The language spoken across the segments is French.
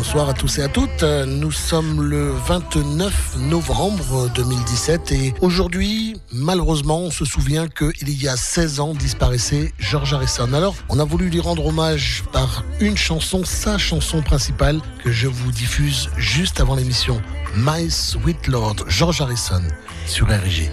bonsoir à tous et à toutes. Nous sommes le 29 novembre 2017 et aujourd'hui, malheureusement, on se souvient qu'il y a 16 ans disparaissait George Harrison. Alors, on a voulu lui rendre hommage par une chanson, sa chanson principale, que je vous diffuse juste avant l'émission. My Sweet Lord, George Harrison, sur RG.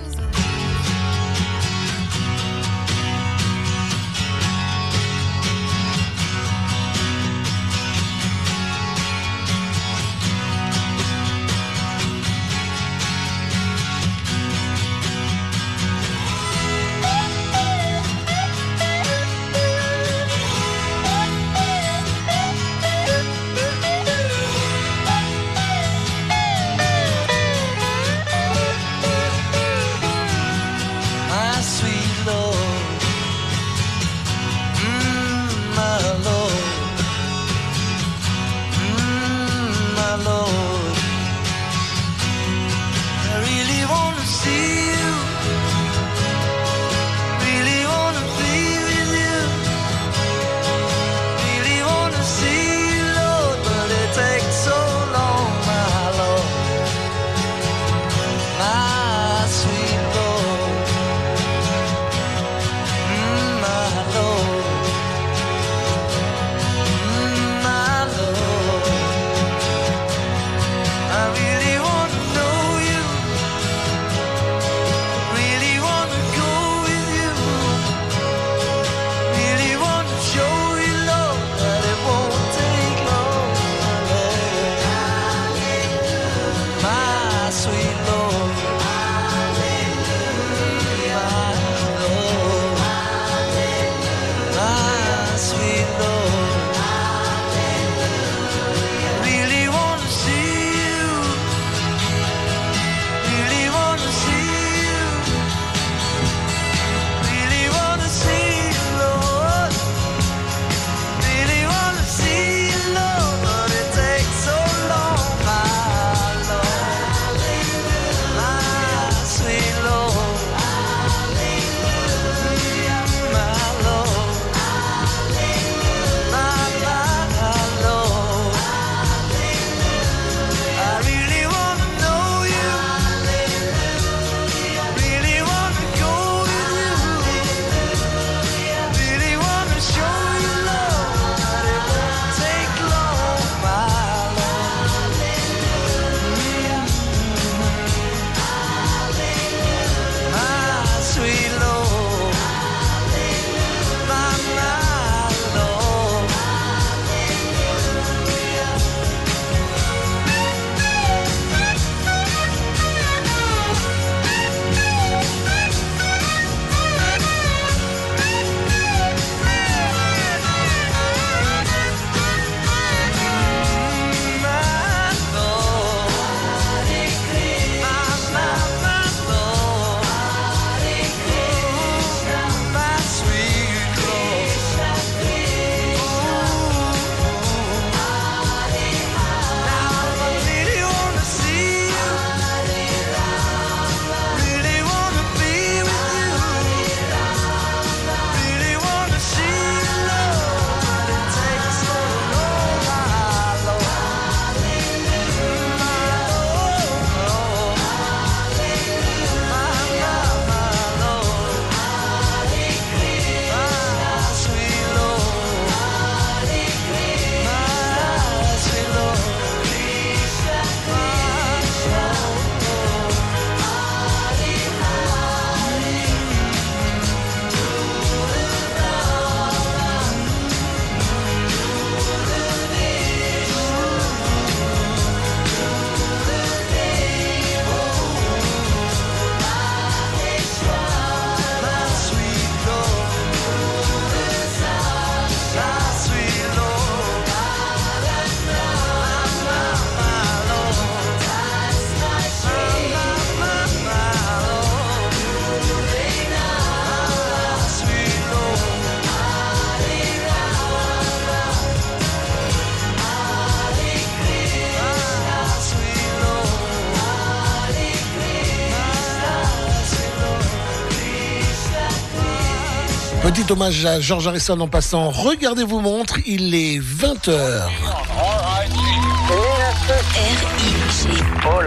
Petit hommage à George Harrison en passant. Regardez vos montres, il est 20h.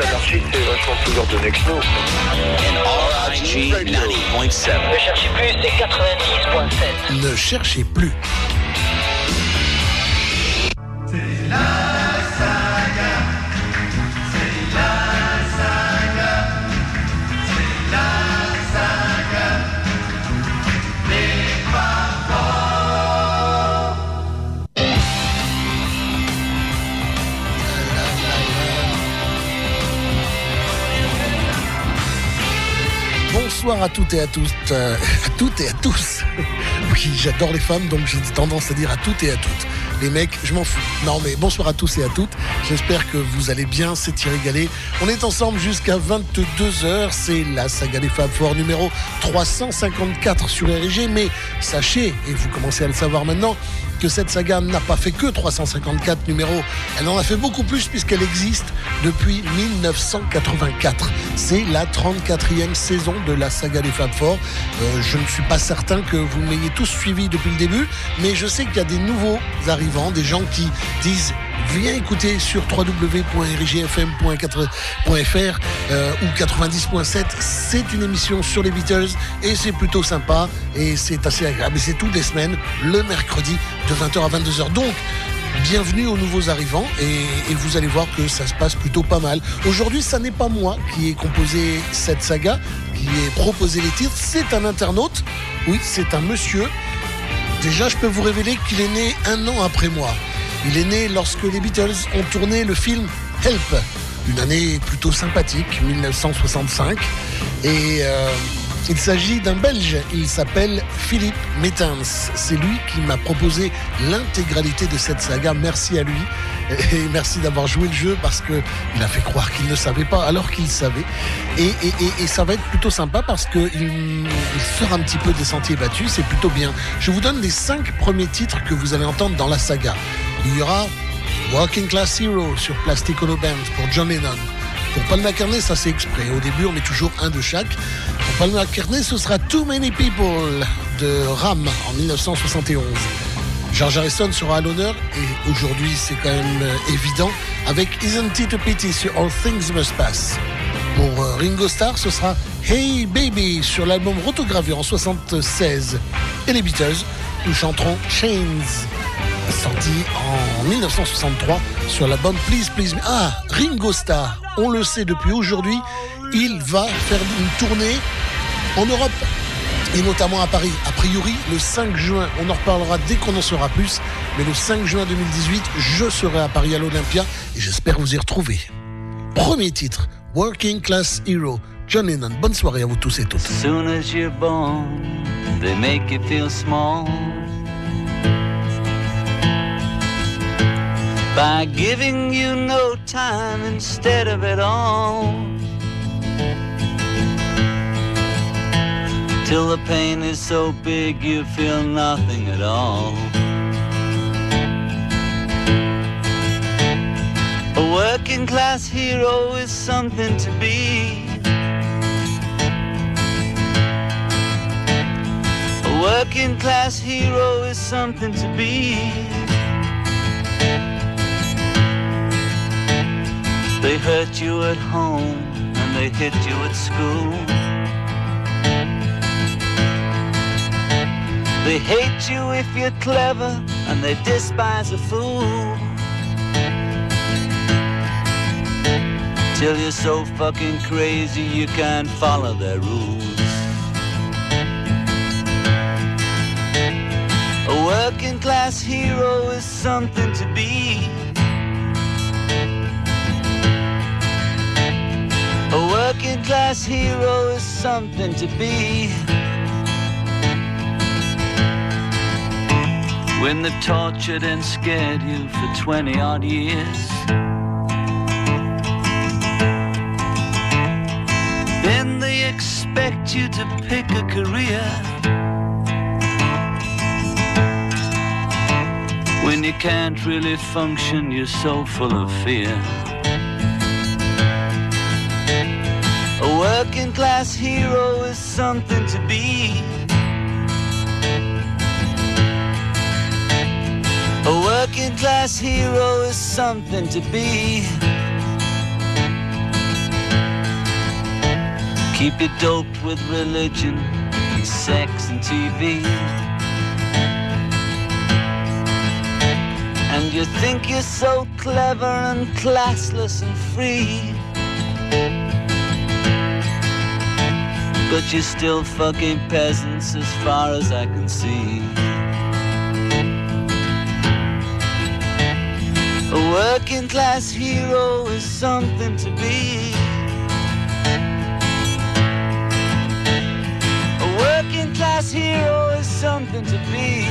l'anarchie, c'est vachement toujours de Nexno. RIG 90.7. Ne cherchez plus, c'est 90.7. Ne cherchez plus. C'est la saga. C'est la saga. C'est la saga. Les parents. Bonsoir à toutes et à tous. À toutes et à tous. Oui, j'adore les femmes, donc j'ai tendance à dire à toutes et à toutes. Les mecs, je m'en fous. Non, mais bonsoir à tous et à toutes. J'espère que vous allez bien, c'est Thierry Gallet. On est ensemble jusqu'à 22h. C'est la saga des Fab Four numéro 354 sur RIG. Mais sachez, et vous commencez à le savoir maintenant, que cette saga n'a pas fait que 354 numéros. Elle en a fait beaucoup plus puisqu'elle existe depuis 1984. C'est la 34e saison de la saga des Fab Four. Je ne suis pas certain que vous m'ayez tous suivi depuis le début, mais je sais qu'il y a des nouveaux arrivants, des gens qui disent viens écouter sur www.rigfm.fr ou 90.7. C'est une émission sur les Beatles et c'est plutôt sympa et c'est assez agréable. Et c'est toutes les semaines, le mercredi de 20h à 22h. Donc, bienvenue aux nouveaux arrivants et vous allez voir que ça se passe plutôt pas mal. Aujourd'hui, ça n'est pas moi qui ai composé cette saga, qui ai proposé les titres. C'est un internaute. Oui, c'est un monsieur. Déjà, je peux vous révéler qu'il est né 1 an après moi. Il est né lorsque les Beatles ont tourné le film Help, une année plutôt sympathique, 1965. Et il s'agit d'un Belge, il s'appelle Philippe Mettens. C'est lui qui m'a proposé l'intégralité de cette saga. Merci à lui et merci d'avoir joué le jeu parce qu'il a fait croire qu'il ne savait pas alors qu'il savait. Et ça va être plutôt sympa parce qu'il sort un petit peu des sentiers battus, c'est plutôt bien. Je vous donne les 5 premiers titres que vous allez entendre dans la saga. Il y aura Working Class Hero sur Plastic Ono Band pour John Lennon. Pour Paul McCartney, ça c'est exprès. Au début, on met toujours un de chaque. Pour Paul McCartney, ce sera Too Many People de Ram en 1971. George Harrison sera à l'honneur et aujourd'hui, c'est quand même évident avec Isn't It a Pity sur All Things Must Pass. Pour Ringo Starr, ce sera Hey Baby sur l'album Rotogravure en 1976. Et les Beatles, nous chanterons Chains, sorti en 1963 sur l'album Please Please Me. Ah, Ringo Starr, on le sait depuis aujourd'hui, il va faire une tournée en Europe et notamment à Paris. A priori, le 5 juin, on en reparlera dès qu'on en saura plus, mais le 5 juin 2018, je serai à Paris à l'Olympia et j'espère vous y retrouver. Premier titre, Working Class Hero, John Lennon. Bonne soirée à vous tous et toutes. As soon as you're born, they make you feel small. By giving you no time instead of it all. Till the pain is so big you feel nothing at all. A working class hero is something to be. A working class hero is something to be. They hurt you at home and they hit you at school. They hate you if you're clever and they despise a fool. Till you're so fucking crazy you can't follow their rules. A working class hero is something to be. A working class hero is something to be. When they've tortured and scared you for 20 odd years, then they expect you to pick a career. When you can't really function, you're so full of fear. A working class hero is something to be. A working class hero is something to be. Keep you doped with religion, and sex and TV. And you think you're so clever and classless and free, but you're still fucking peasants as far as I can see. A working class hero is something to be. A working class hero is something to be.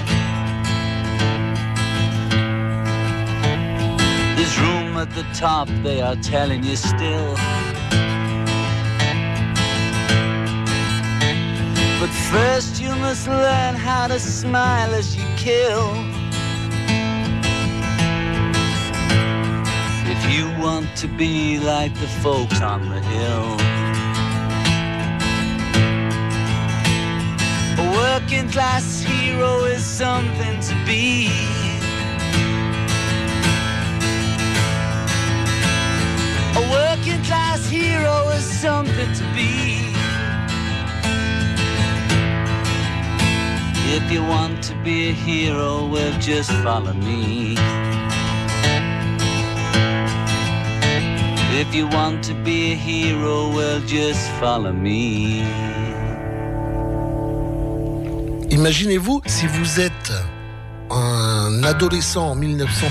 There's room at the top, they are telling you still. But first you must learn how to smile as you kill. If you want to be like the folks on the hill. A working class hero is something to be. A working class hero is something to be. If you want to be a hero, well, just follow me. If you want to be a hero, well, just follow me. Imaginez-vous si vous êtes un adolescent en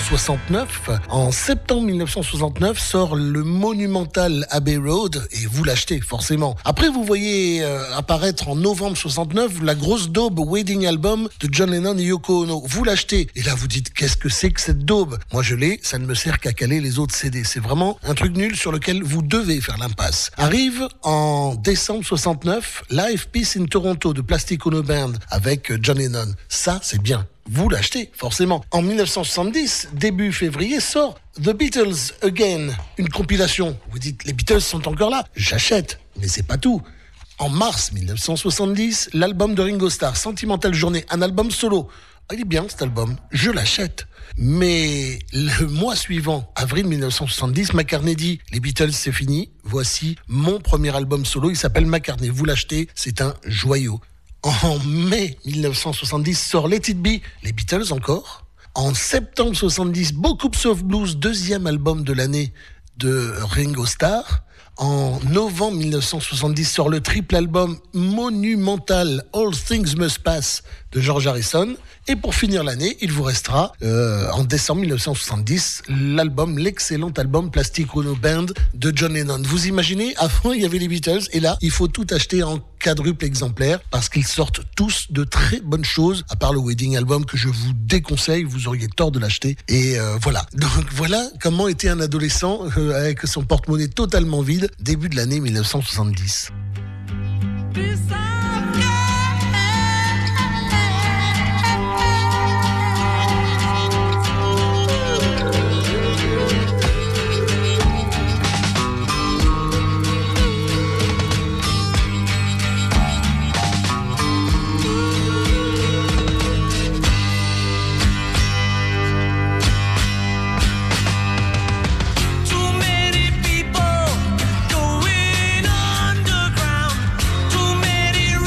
1969. En septembre 1969 sort le monumental Abbey Road et vous l'achetez forcément. Après vous voyez apparaître en novembre 69 la grosse daube Wedding Album de John Lennon et Yoko Ono. Vous l'achetez et là vous dites qu'est-ce que c'est que cette daube? Moi je l'ai, ça ne me sert qu'à caler les autres CD. C'est vraiment un truc nul sur lequel vous devez faire l'impasse. Arrive en décembre 69 Live Peace in Toronto de Plastic Ono Band avec John Lennon. Ça c'est bien. Vous l'achetez, forcément. En 1970, début février, sort The Beatles Again, une compilation. Vous dites, les Beatles sont encore là? J'achète, mais c'est pas tout. En mars 1970, l'album de Ringo Starr, Sentimental Journée, un album solo. Il est bien cet album, je l'achète. Mais le mois suivant, avril 1970, McCartney dit « Les Beatles, c'est fini, voici mon premier album solo, il s'appelle McCartney. Vous l'achetez, c'est un joyau. » En mai 1970 sort Let It Be, les Beatles encore. En septembre 70, Book of Blues, deuxième album de l'année de Ringo Starr. En novembre 1970 sort le triple album monumental All Things Must Pass de George Harrison. Et pour finir l'année, il vous restera en décembre 1970 l'excellent album Plastic Ono Band de John Lennon. Vous imaginez, avant il y avait les Beatles et là il faut tout acheter en quadruple exemplaire parce qu'ils sortent tous de très bonnes choses, à part le Wedding Album que je vous déconseille, vous auriez tort de l'acheter. Et voilà. Donc voilà comment était un adolescent avec son porte-monnaie totalement vide, début de l'année 1970. Too many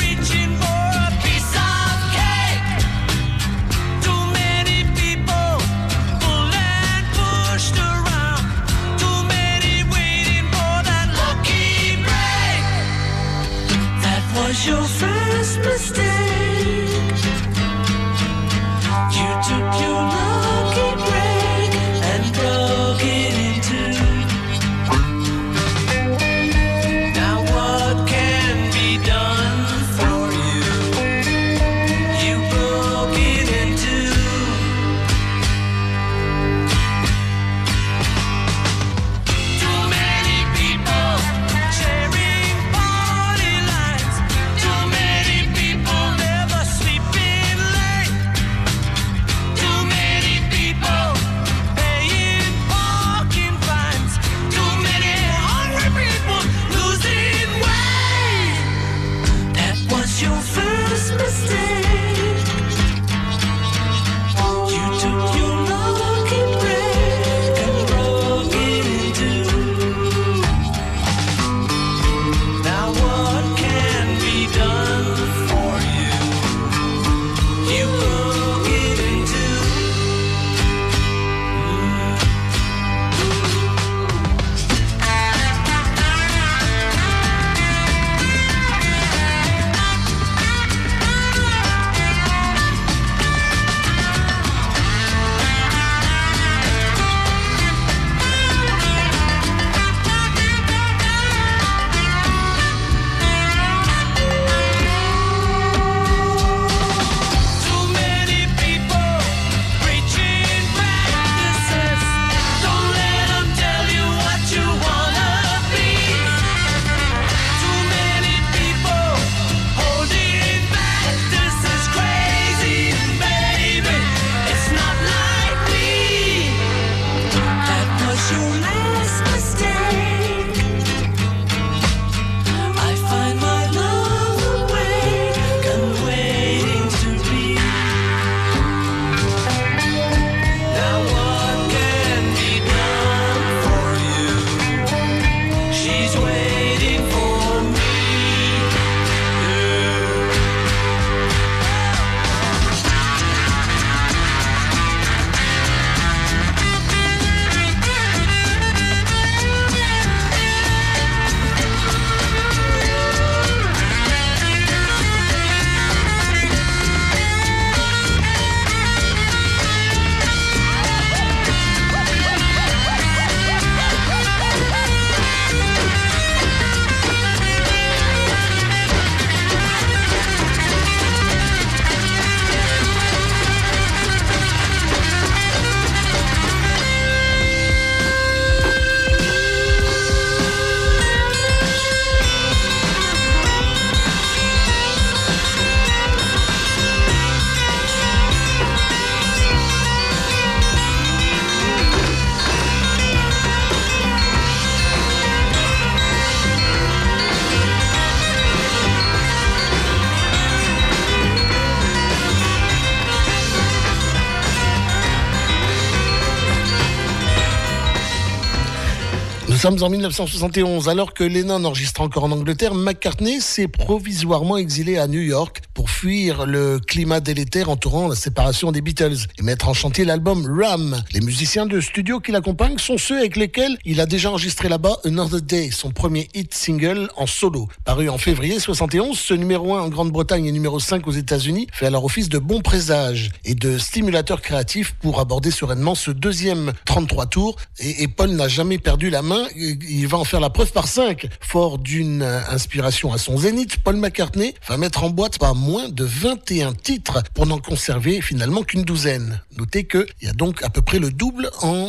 Nous sommes en 1971. Alors que Lennon enregistre encore en Angleterre, McCartney s'est provisoirement exilé à New York pour fuir le climat délétère entourant la séparation des Beatles et mettre en chantier l'album Ram. Les musiciens de studio qui l'accompagnent sont ceux avec lesquels il a déjà enregistré là-bas Another Day, son premier hit single en solo. Paru en février 71, ce numéro 1 en Grande-Bretagne et numéro 5 aux États-Unis fait alors office de bon présage et de stimulateur créatif pour aborder sereinement ce deuxième 33 tours. Et Paul n'a jamais perdu la main, il va en faire la preuve par 5. Fort d'une inspiration à son zénith, Paul McCartney va mettre en boîte pas moins de 21 titres pour n'en conserver finalement qu'une douzaine. Notez qu'il y a donc à peu près le double en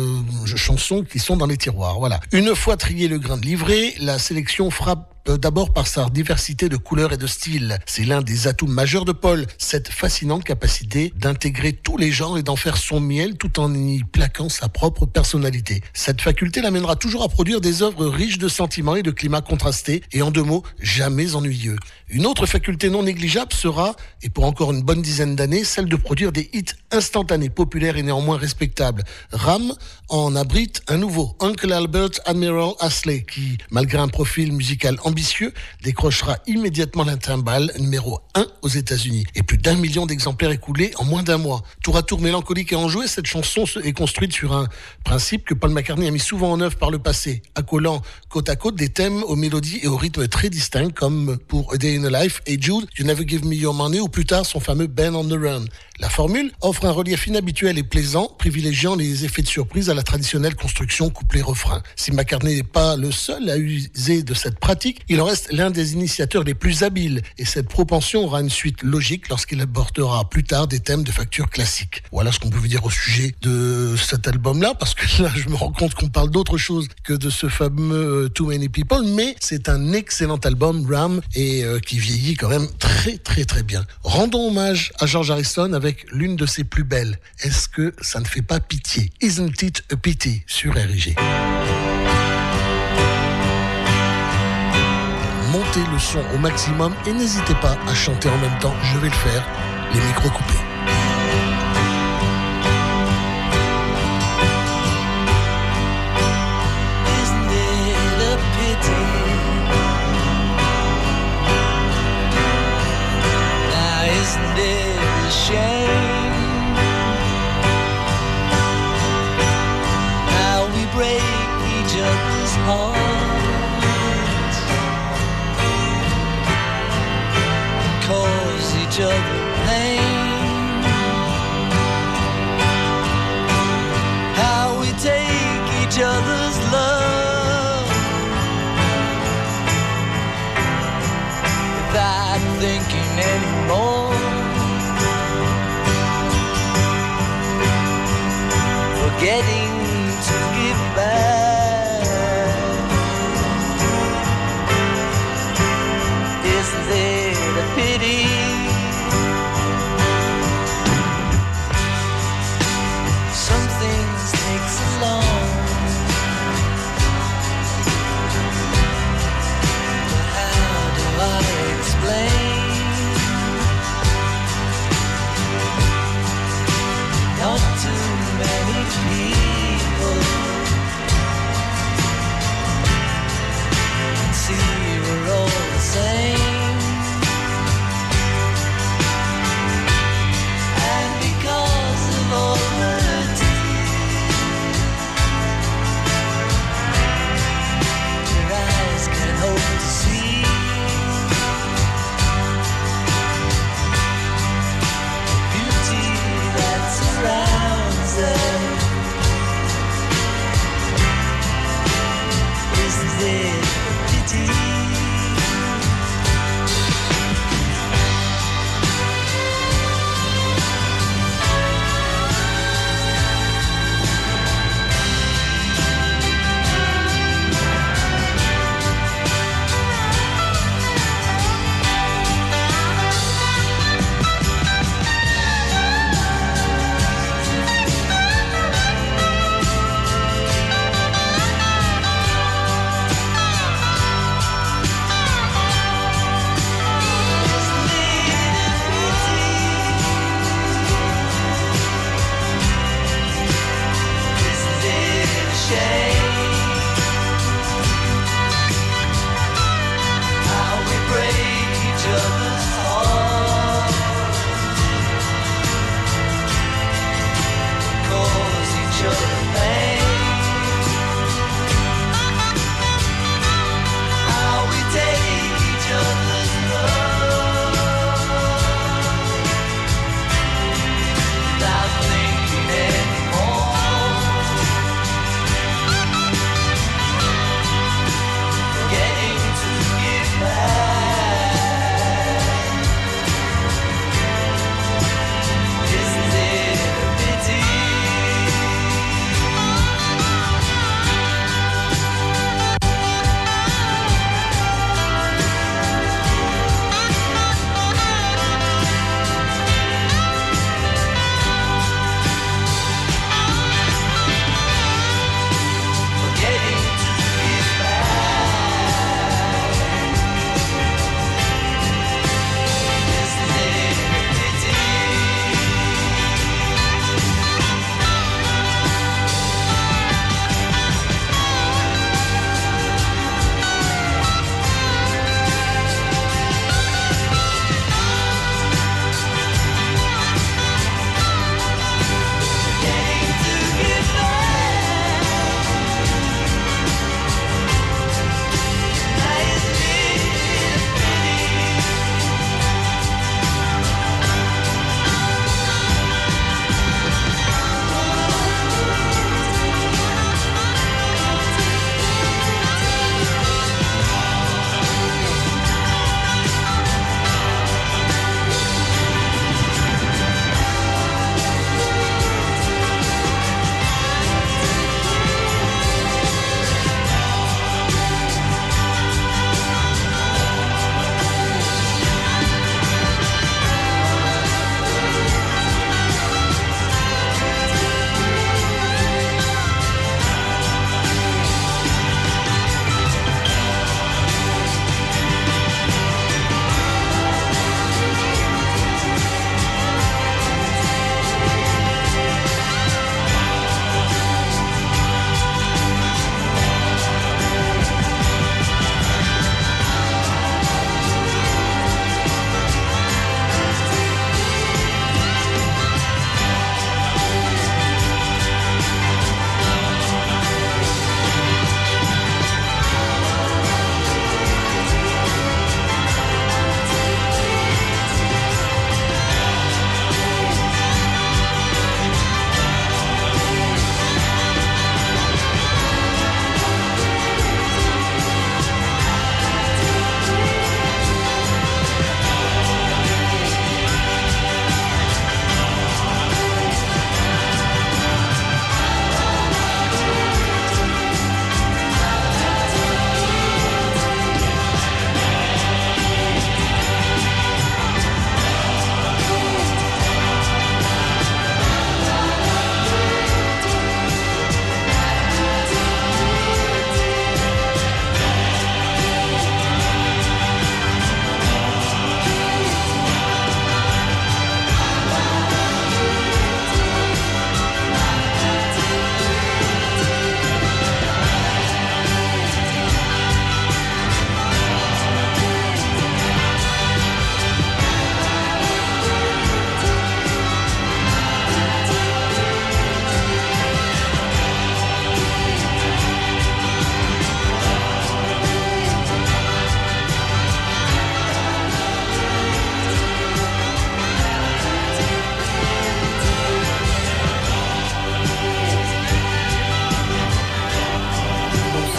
chansons qui sont dans les tiroirs. Voilà. Une fois trié le grain de livret, la sélection frappe d'abord par sa diversité de couleurs et de styles. C'est l'un des atouts majeurs de Paul, cette fascinante capacité d'intégrer tous les genres et d'en faire son miel tout en y plaquant sa propre personnalité. Cette faculté l'amènera toujours à produire des œuvres riches de sentiments et de climats contrastés et en deux mots, jamais ennuyeux. Une autre faculté non négligeable sera, et pour encore une bonne dizaine d'années, celle de produire des hits instantanés, populaires et néanmoins respectables. Ram en abrite un nouveau, Uncle Albert Admiral Astley, qui, malgré un profil musical ambitieux, décrochera immédiatement la timbale numéro 1 aux États-Unis et plus d'1 million d'exemplaires écoulés en moins d'un mois. Tour à tour mélancolique et enjouée, cette chanson est construite sur un principe que Paul McCartney a mis souvent en œuvre par le passé, accolant côte à côte des thèmes aux mélodies et aux rythmes très distincts comme pour A Day in a Life et Jude, You Never Give Me Your Money ou plus tard son fameux Ben on the Run. La formule offre un relief inhabituel et plaisant, privilégiant les effets de surprise à la traditionnelle construction couplet-refrain. Si McCartney n'est pas le seul à user de cette pratique, il en reste l'un des initiateurs les plus habiles et cette propension aura une suite logique lorsqu'il abordera plus tard des thèmes de facture classique. Voilà ce qu'on pouvait dire au sujet de cet album-là, parce que là je me rends compte qu'on parle d'autre chose que de ce fameux Too Many People, mais c'est un excellent album, Ram, et qui vieillit quand même très très très bien. Rendons hommage à George Harrison avec l'une de ses plus belles. Est-ce que ça ne fait pas pitié? Isn't it a pity sur RIG. Montez le son au maximum et n'hésitez pas à chanter en même temps. Je vais le faire, les micros coupés. Each other pain, how we take each other's love without thinking anymore, forgetting to give back. Isn't it a pity?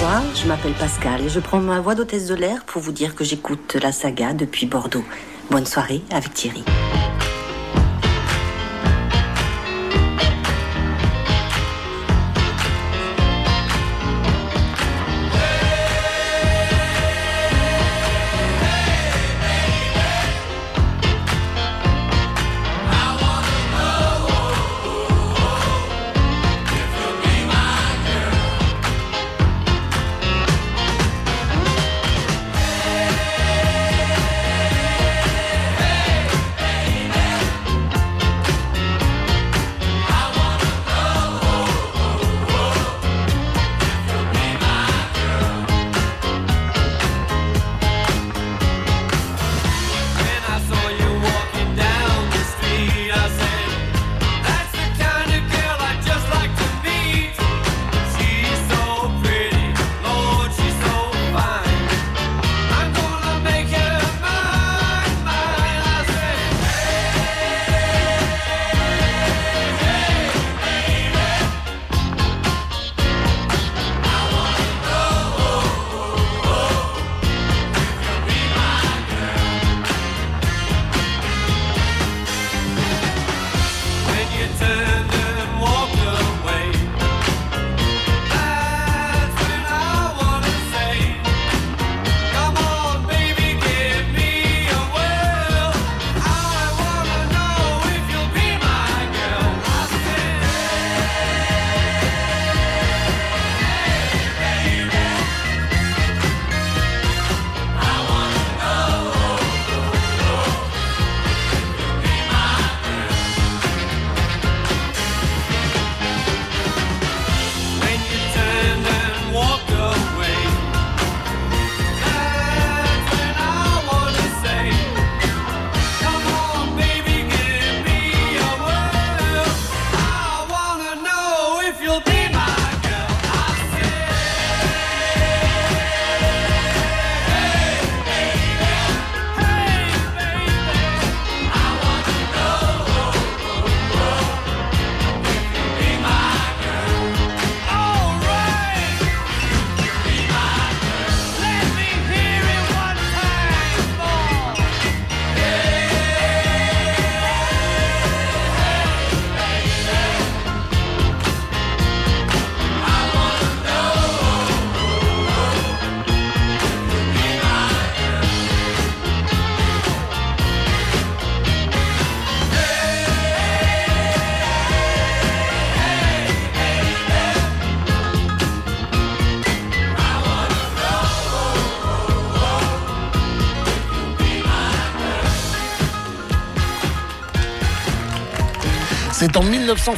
Bonsoir, je m'appelle Pascal et je prends ma voix d'hôtesse de l'air pour vous dire que j'écoute la saga depuis Bordeaux. Bonne soirée avec Thierry. C'est en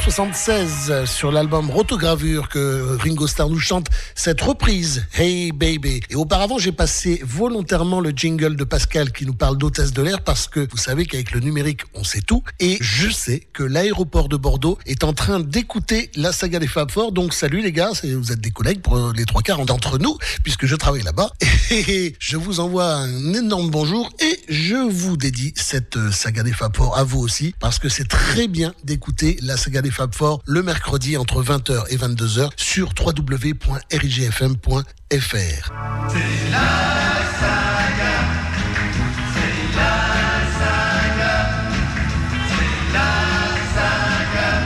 1976, sur l'album Rotogravure, que Ringo Starr nous chante cette reprise, Hey Baby. Et auparavant, j'ai passé volontairement le jingle de Pascal qui nous parle d'hôtesse de l'air parce que vous savez qu'avec le numérique, on sait tout. Et je sais que l'aéroport de Bordeaux est en train d'écouter la saga des Fab Four. Donc salut les gars, vous êtes des collègues pour les 3/4 d'entre nous, puisque je travaille là-bas. Et je vous envoie un énorme bonjour et je vous dédie cette saga des Fab Four à vous aussi, parce que c'est très bien d'écouter la saga des Fab Four le mercredi entre 20h et 22h sur www.rigfm.fr. C'est la saga, c'est la saga, c'est la saga,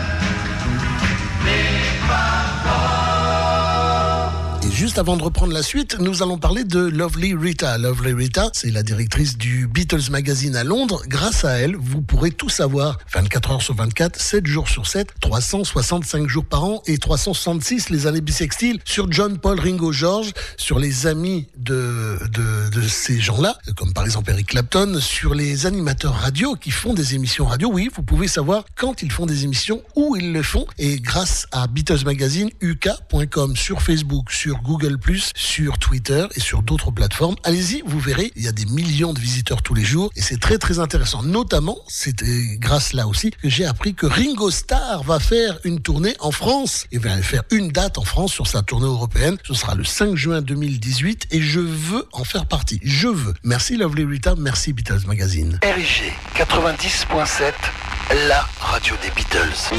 les Fab Four. Et juste avant de reprendre la suite, nous allons parler de Lovely Rita. Lovely Rita, c'est la directrice du Beatles Magazine à Londres. Grâce à elle, vous pourrez tout savoir 24 heures sur 24, 7 jours sur 7, 365 jours par an et 366 les années bissextiles sur John, Paul, Ringo, George, sur les amis de ces gens-là, comme par exemple Eric Clapton, sur les animateurs radio qui font des émissions radio. Oui, vous pouvez savoir quand ils font des émissions, où ils le font. Et grâce à Beatles Magazine, uk.com, sur Facebook, sur Google+, sur Twitter et sur d'autres plateformes. Allez-y, vous verrez, il y a des millions de visiteurs tous les jours et c'est très très intéressant. Notamment, c'était grâce là aussi que j'ai appris que Ringo Starr va faire une tournée en France. Il va faire une date en France sur sa tournée européenne. Ce sera le 5 juin 2018 et je veux en faire partie. Je veux. Merci Lovely Rita, merci Beatles Magazine. RIG 90.7, la radio des Beatles.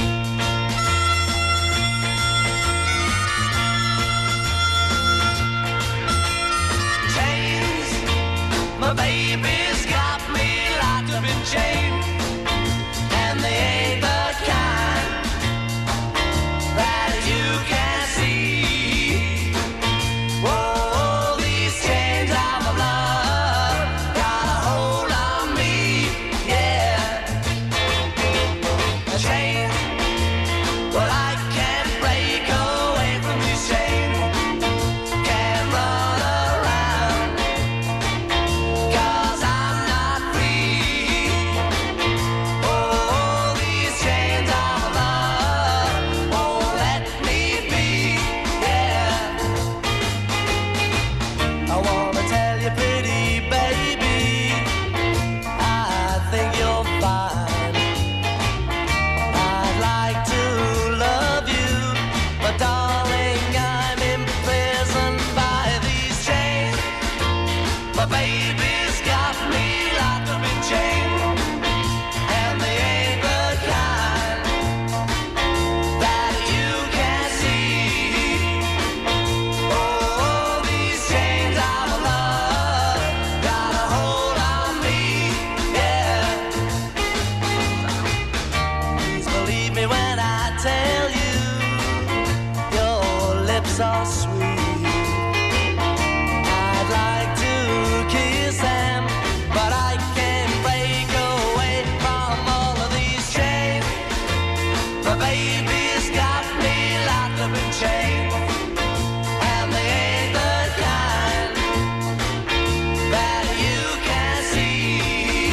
so sweet. I'd like to kiss them, but I can't break away from all of these chains. The baby's got me locked up in chains, and they ain't the kind that you can see.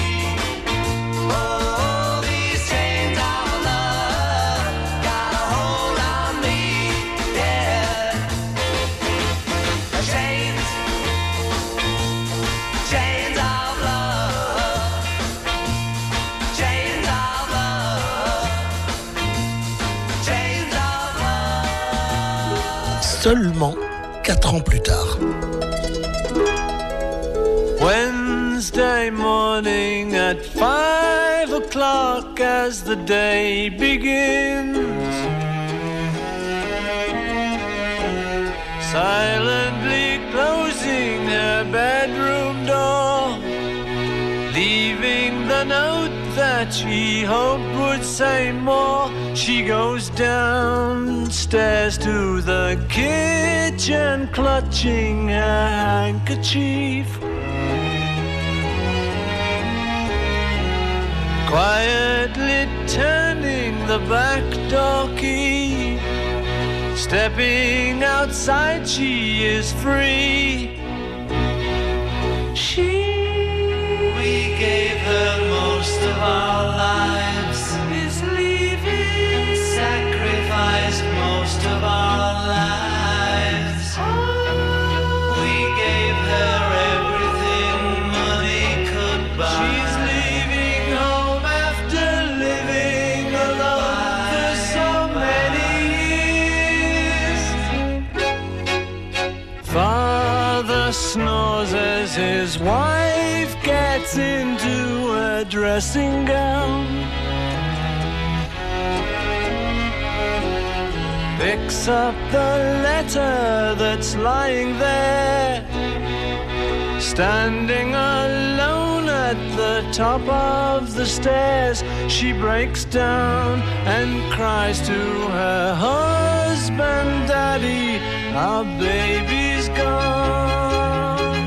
Oh, these chains of love got a hold on me, yeah. Chains, chains of love, chains of love, chains of love. Seulement 4 ans plus tard. Wednesday morning at 5 o'clock as the day begins, silently closing her bedroom door, leaving the note that she hoped would say more. She goes downstairs to the kitchen, clutching her handkerchief, quietly turning the back door key. Stepping outside, she is free. We gave her most of our lives, Is leaving. sacrificed most of our lives. We gave her everything money could buy. She's leaving home after living alone for so many years. Father snores as his wife gets into her dressing gown, picks up the letter that's lying there. Standing alone at the top of the stairs, she breaks down and cries to her husband, "Daddy, our baby's gone."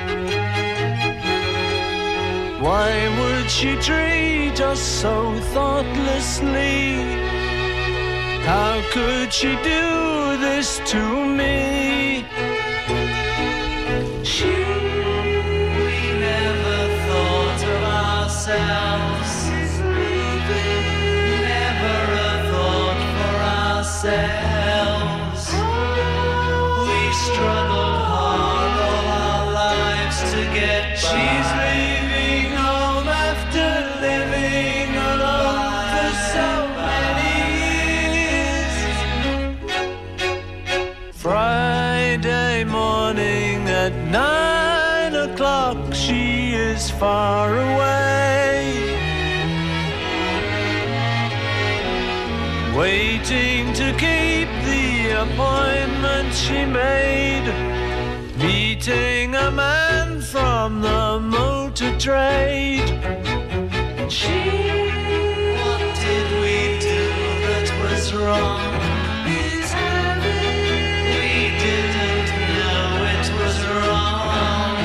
Why would she treat us so thoughtlessly? How could she do this to me? We never thought of ourselves. Never a thought for ourselves. We struggled hard all our lives to get by. She's leaving home after living alone for so many years. Friday morning at 9 o'clock, she is far away, waiting to keep the appointment she made, meeting a man from the motor trade. What did we do that was wrong? We didn't know it was wrong.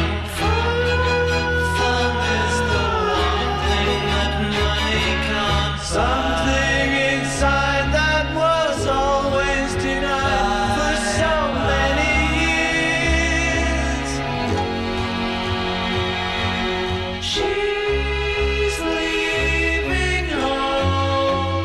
Fun is the one thing that money can't buy. Something inside that was always denied for so many years. She's leaving home.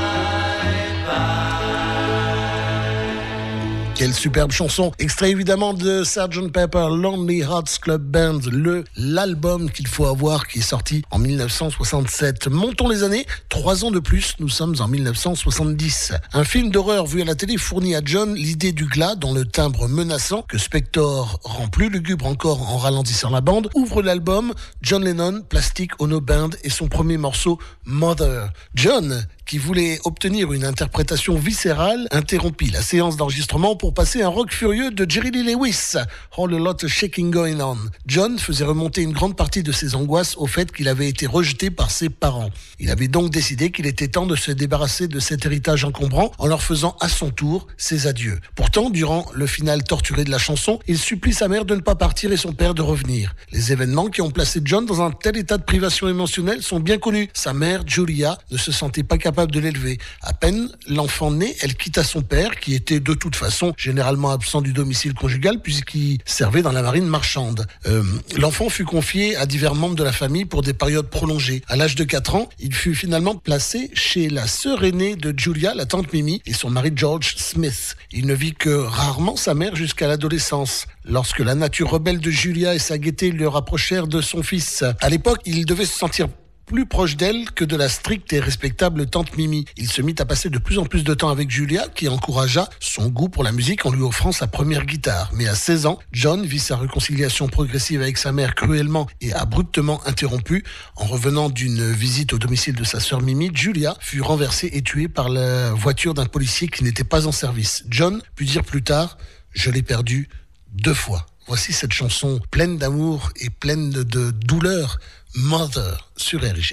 Bye-bye. Quelle superbe chanson, extrait évidemment de Sgt. Pepper Lonely Hearts Club Band, l'album qu'il faut avoir, qui est sorti en 1967. Montons les années, 3 ans de plus, nous sommes en 1970. Un film d'horreur vu à la télé fournit à John l'idée du glas dont le timbre menaçant, que Spector rend plus lugubre encore en ralentissant la bande, ouvre l'album John Lennon, Plastic Ono Band et son premier morceau Mother. John, qui voulait obtenir une interprétation viscérale, interrompit la séance d'enregistrement pour passer un rock furieux de Jerry Lee Lewis, All a Lot of Shaking Going On. John faisait remonter une grande partie de ses angoisses au fait qu'il avait été rejeté par ses parents. Il avait donc décidé qu'il était temps de se débarrasser de cet héritage encombrant en leur faisant à son tour ses adieux. Pourtant, durant le final torturé de la chanson, il supplie sa mère de ne pas partir et son père de revenir. Les événements qui ont placé John dans un tel état de privation émotionnelle sont bien connus. Sa mère, Julia, ne se sentait pas capable de l'élever. À peine l'enfant né, elle quitta son père, qui était de toute façon généralement absent du domicile conjugal puisqu'il servait dans la marine marchande. L'enfant fut confié à divers membres de la famille pour des périodes prolongées. À l'âge de 4 ans, il fut finalement placé chez la sœur aînée de Julia, la tante Mimi, et son mari George Smith. Il ne vit que rarement sa mère jusqu'à l'adolescence, lorsque la nature rebelle de Julia et sa gaieté le rapprochèrent de son fils. À l'époque, il devait se sentir plus proche d'elle que de la stricte et respectable tante Mimi. Il se mit à passer de plus en plus de temps avec Julia, qui encouragea son goût pour la musique en lui offrant sa première guitare. Mais à 16 ans, John vit sa réconciliation progressive avec sa mère cruellement et abruptement interrompue. En revenant d'une visite au domicile de sa sœur Mimi, Julia fut renversée et tuée par la voiture d'un policier qui n'était pas en service. John put dire plus tard « Je l'ai perdu 2 fois ». Voici cette chanson pleine d'amour et pleine de douleur, Mother, sur RG.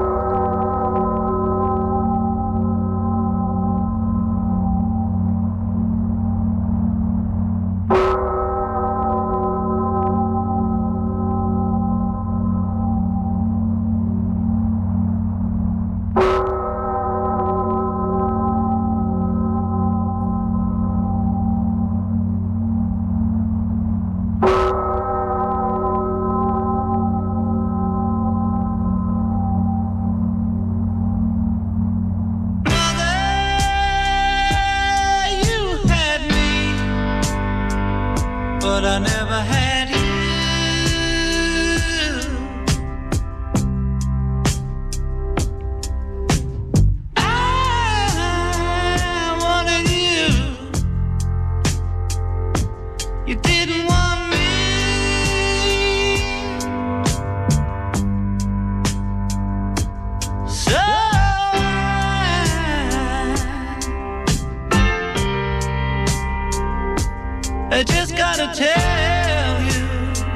I just gotta tell you,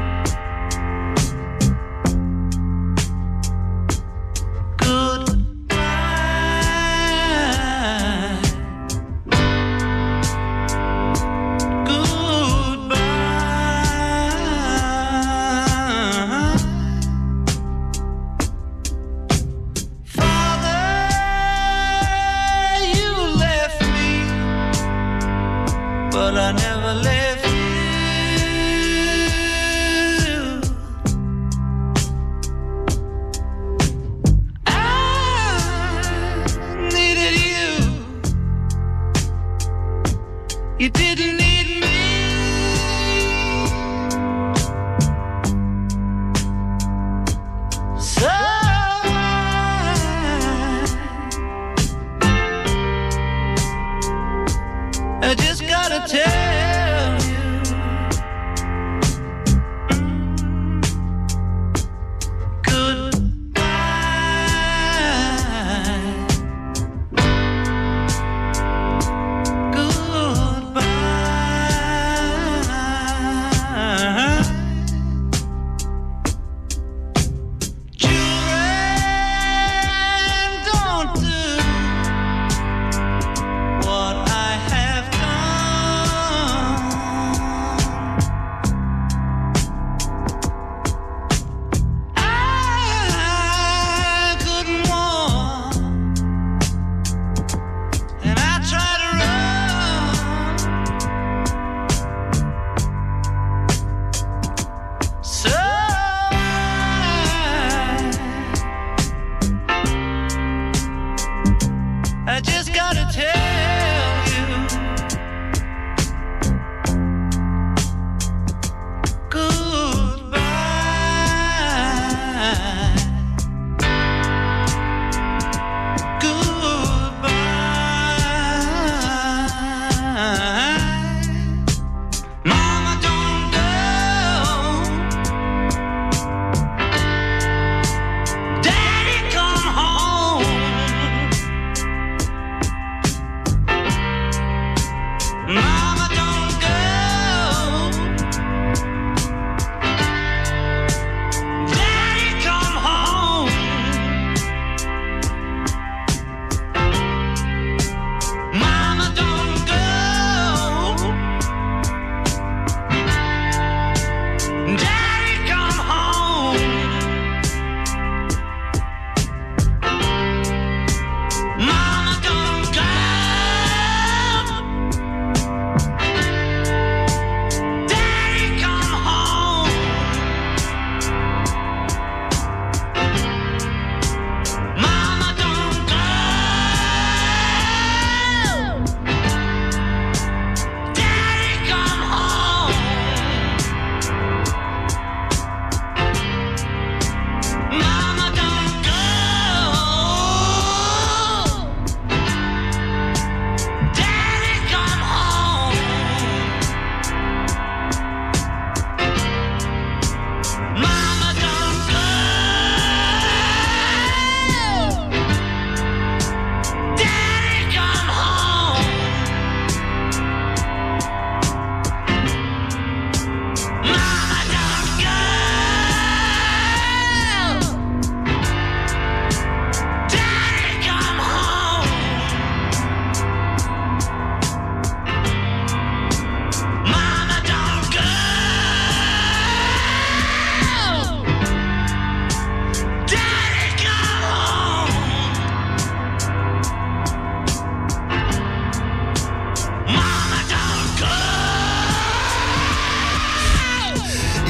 goodbye. Goodbye. Father, you left me, but I never left. You didn't need me, so I just gotta tell you, goodbye. What I have done.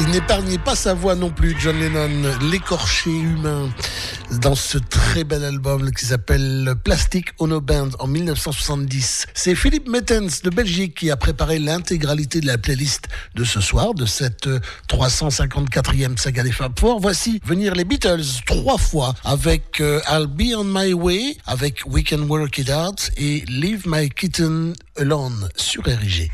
Il n'épargnait pas sa voix non plus, John Lennon, l'écorché humain, dans ce très bel album qui s'appelle Plastic Ono Band en 1970. C'est Philippe Mettens de Belgique qui a préparé l'intégralité de la playlist de ce soir, de cette 354e saga des Fab Four. Voici venir les Beatles 3 fois avec I'll Be On My Way, avec We Can Work It Out et Leave My Kitten Alone sur RIG.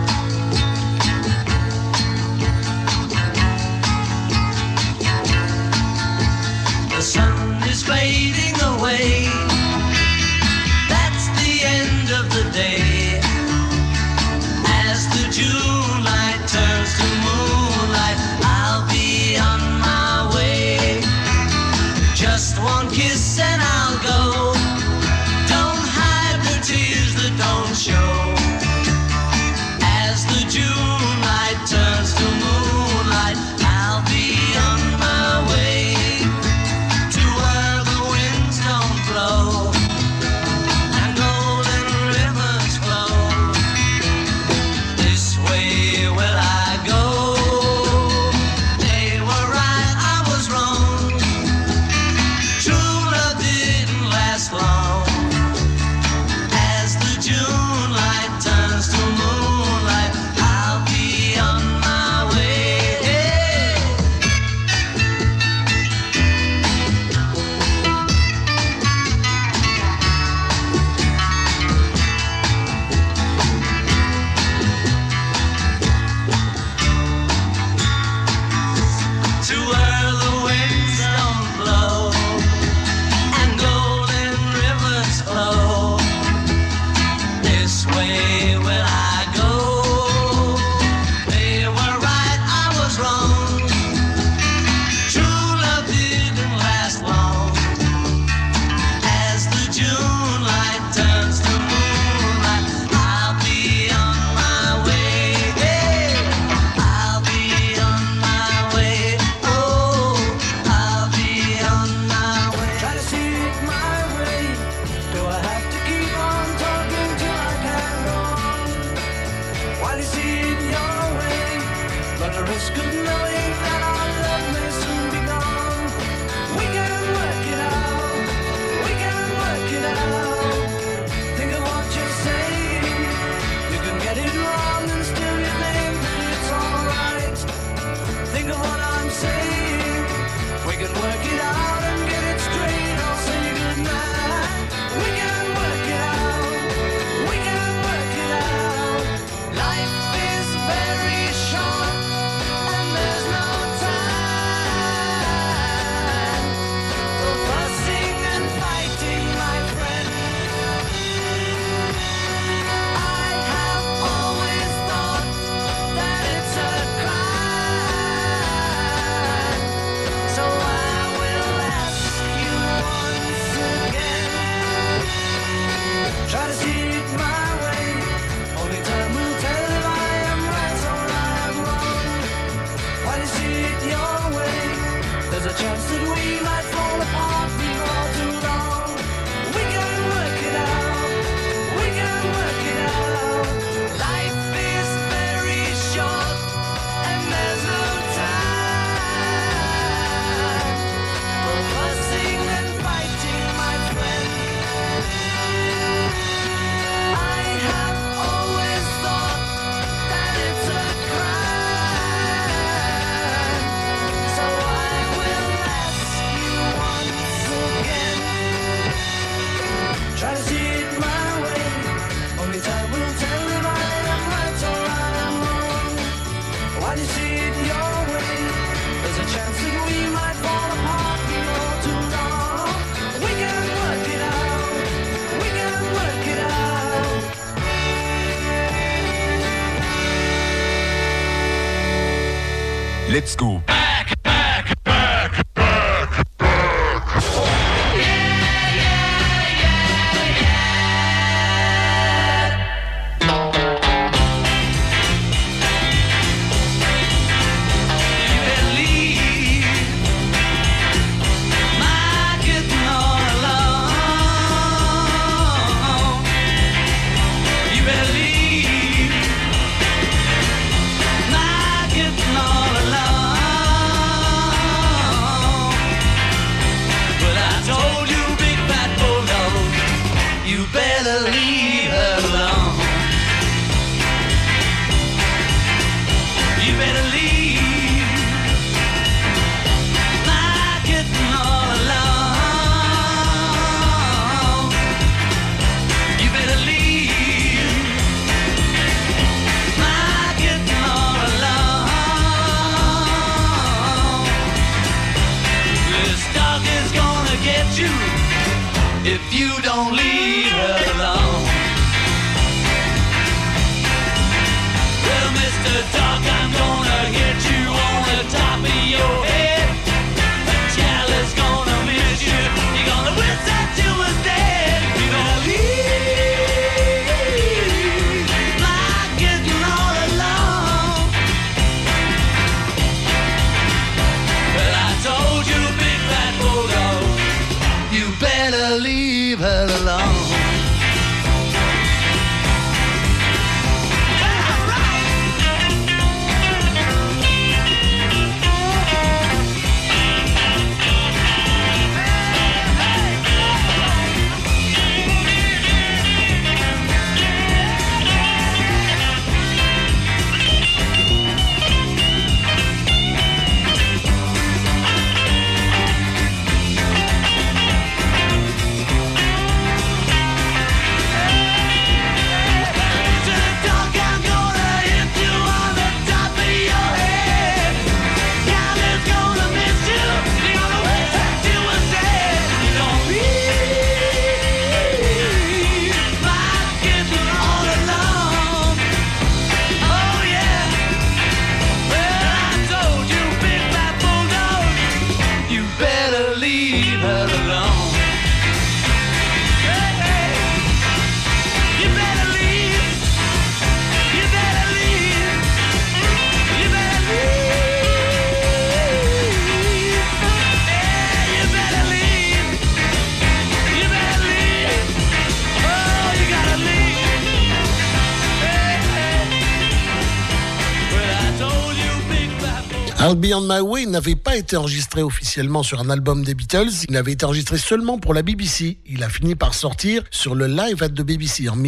The sun is fading away. That's the end of the day. As the June light turns to moonlight, I'll be on my way. Just one kiss and I'll go. Don't hide the tears that don't show. As the June light turns to moonlight, I'll be on my way. Flow and golden rivers flow. This way will I go. They were right, I was wrong. True love didn't last long. As the June light turns to moonlight, I'll be on my way. To where the winds don't blow and golden rivers flow. This way will I go. They were right, I was wrong. True love didn't last long. As the June light turns to moonlight, I'll be on my way. I'll be on my way. Oh, I'll be on my way. Try to see it my way. Do I have to keep on talking till I can go on? While you see it your way, but the risk of knowing that our love may soon be gone. We can work it out. We can work it out. Think of what you're saying. You can get it wrong and still you think that it's alright. Think of what I'm saying. We can work it out and get it straight. I'll say goodnight. We can work it out. We can work it out. Life is very short and there's no time for fussing and fighting, my friend. I have always thought that it's a crime, so I will ask you once again. Try to see it my way. Only time will tell if I am right or I am wrong. While you see it your way, there's a chance that we might fall apart before too long. We can work it out. We can work it out. Life is very short and there's no time for fussing and fighting, my friend. I have always thought that it's a crime, so I will ask you once again. Try to see it my way. Only time will tell if I am right or I am wrong. While you see it your way, there's a chance that we might fall apart before too long. We can work it out. We can work it out. Let's go. Getting all alone. you if you don't leave her alone. Well, Mr. Dog, I'm gonna hit you on the top of your head. The gal is gonna miss you. You're gonna wish that you was dead. You're gonna leave like getting all alone. Well, I told you, big fat bulldog, you better leave her alone. I'll Be On My Way n'avait pas été enregistré officiellement sur un album des Beatles, il avait été enregistré seulement pour la BBC. Il a fini par sortir sur le Live at the BBC en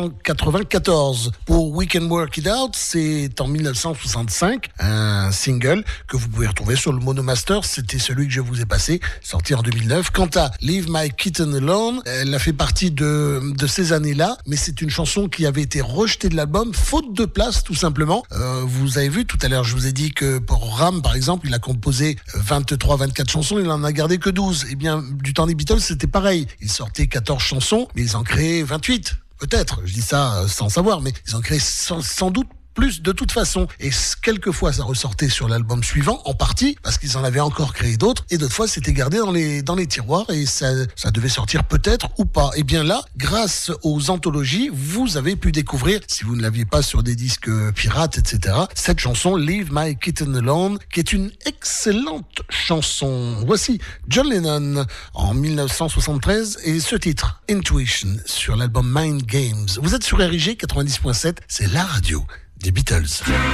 1994. Pour We Can Work It Out, c'est en 1965, un single que vous pouvez retrouver sur le Monomaster, c'était celui que je vous ai passé, sorti en 2009. Quant à Leave My Kitten Alone, elle a fait partie de ces années-là, mais c'est une chanson qui avait été rejetée de l'album, faute de place tout simplement. Vous avez vu tout à l'heure, je vous ai dit que pour Ram, par exemple, il a composé 23-24 chansons, il en a gardé que 12. Eh bien, du temps des Beatles, c'était pareil. Ils sortaient 14 chansons, mais ils en créaient 28. Peut-être, je dis ça sans savoir, mais ils en créaient sans doute plus de toute façon. Et quelquefois, ça ressortait sur l'album suivant, en partie, parce qu'ils en avaient encore créé d'autres, et d'autres fois, c'était gardé dans les tiroirs, et ça devait sortir peut-être ou pas. Et bien là, grâce aux anthologies, vous avez pu découvrir, si vous ne l'aviez pas sur des disques pirates, etc., cette chanson, Leave My Kitten Alone, qui est une excellente chanson. Voici John Lennon, en 1973, et ce titre, Intuition, sur l'album Mind Games. Vous êtes sur RIG 90.7, c'est la radio des Beatles.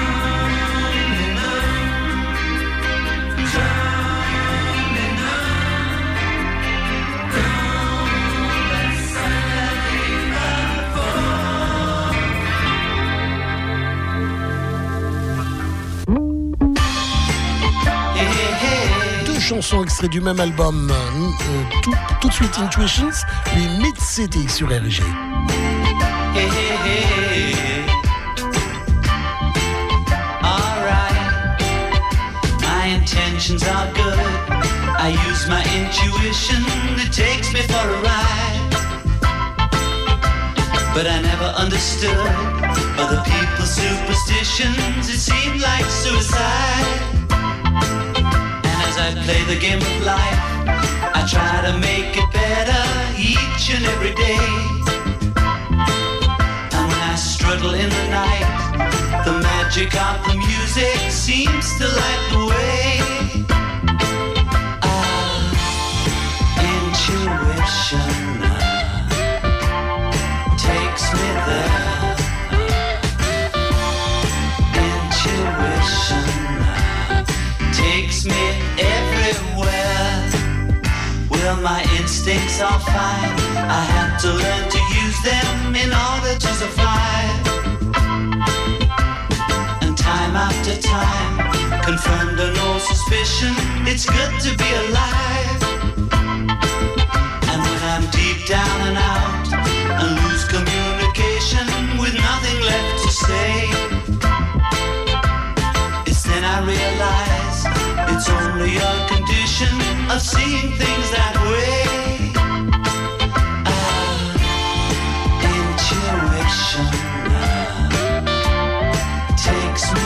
Deux chansons extraits du même album, tout de suite Intuitions, puis Mid-City sur RIG. Intentions are good. I use my intuition, it takes me for a ride. But I never understood other people's superstitions, it seemed like suicide. And as I play the game of life, I try to make it better each and every day. And when I struggle in the night, the magic of the music seems to light the way. Intuition takes me there. Intuition takes me everywhere. Well, my instincts are fine. I had to learn to use them in order to survive. Time after time, confirmed or no suspicion, it's good to be alive. And when I'm deep down and out and lose communication with nothing left to say, it's then I realize it's only a condition of seeing things that way.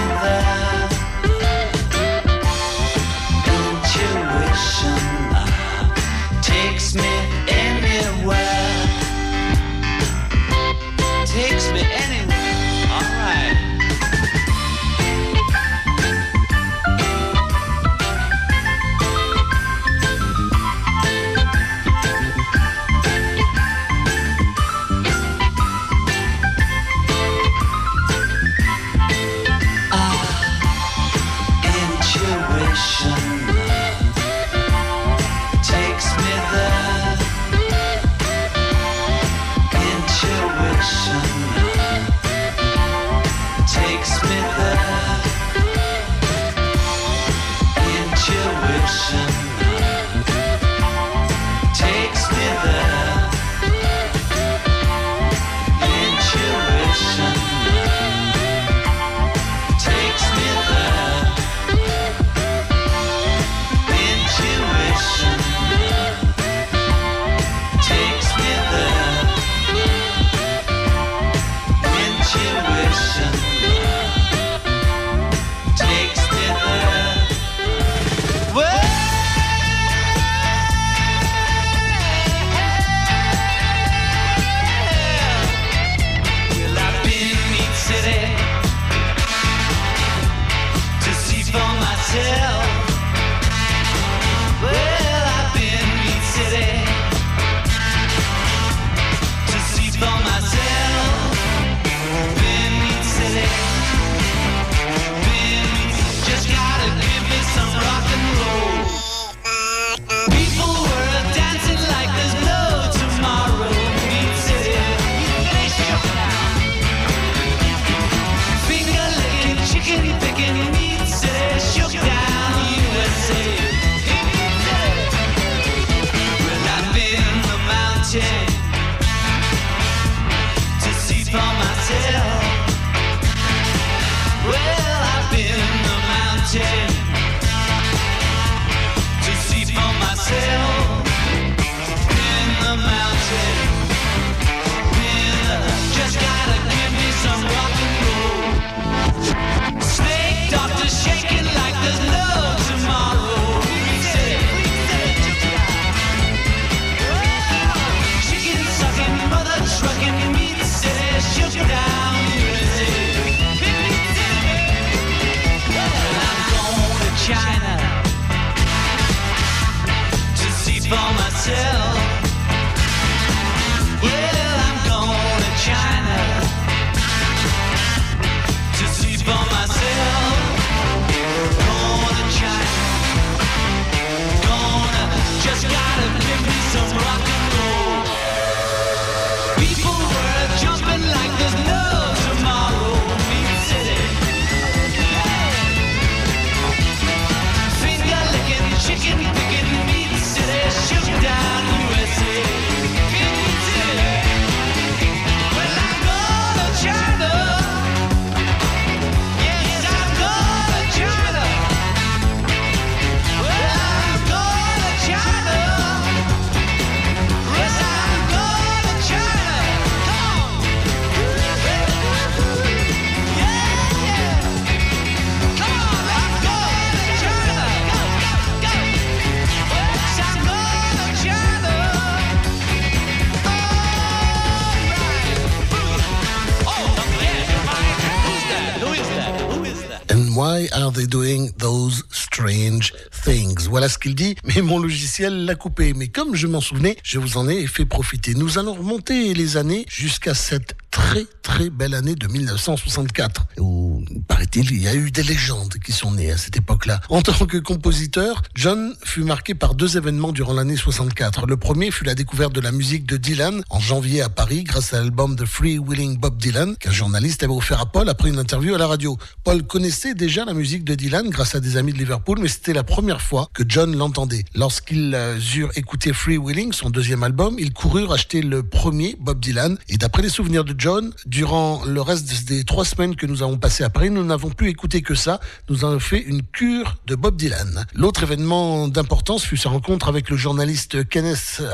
Why are they doing those strange things? Voilà ce qu'il dit, mais mon logiciel l'a coupé. Mais comme je m'en souvenais, je vous en ai fait profiter. Nous allons remonter les années jusqu'à cette très belle année de 1964, où, paraît-il, il y a eu des légendes qui sont nées à cette époque-là. En tant que compositeur, John fut marqué par deux événements durant l'année 64. Le premier fut la découverte de la musique de Dylan en janvier à Paris grâce à l'album The Free Wheeling Bob Dylan qu'un journaliste avait offert à Paul après une interview à la radio. Paul connaissait déjà la musique de Dylan grâce à des amis de Liverpool, mais c'était la première fois que John l'entendait. Lorsqu'ils eurent écouté Free Wheeling, son deuxième album, ils coururent acheter le premier Bob Dylan. Et d'après les souvenirs de John, durant le reste des 3 semaines que nous avons passées à Paris, nous n'avons plus écouté que ça. Nous avons fait une cure de Bob Dylan. L'autre événement d'importance fut sa rencontre avec le journaliste Kenneth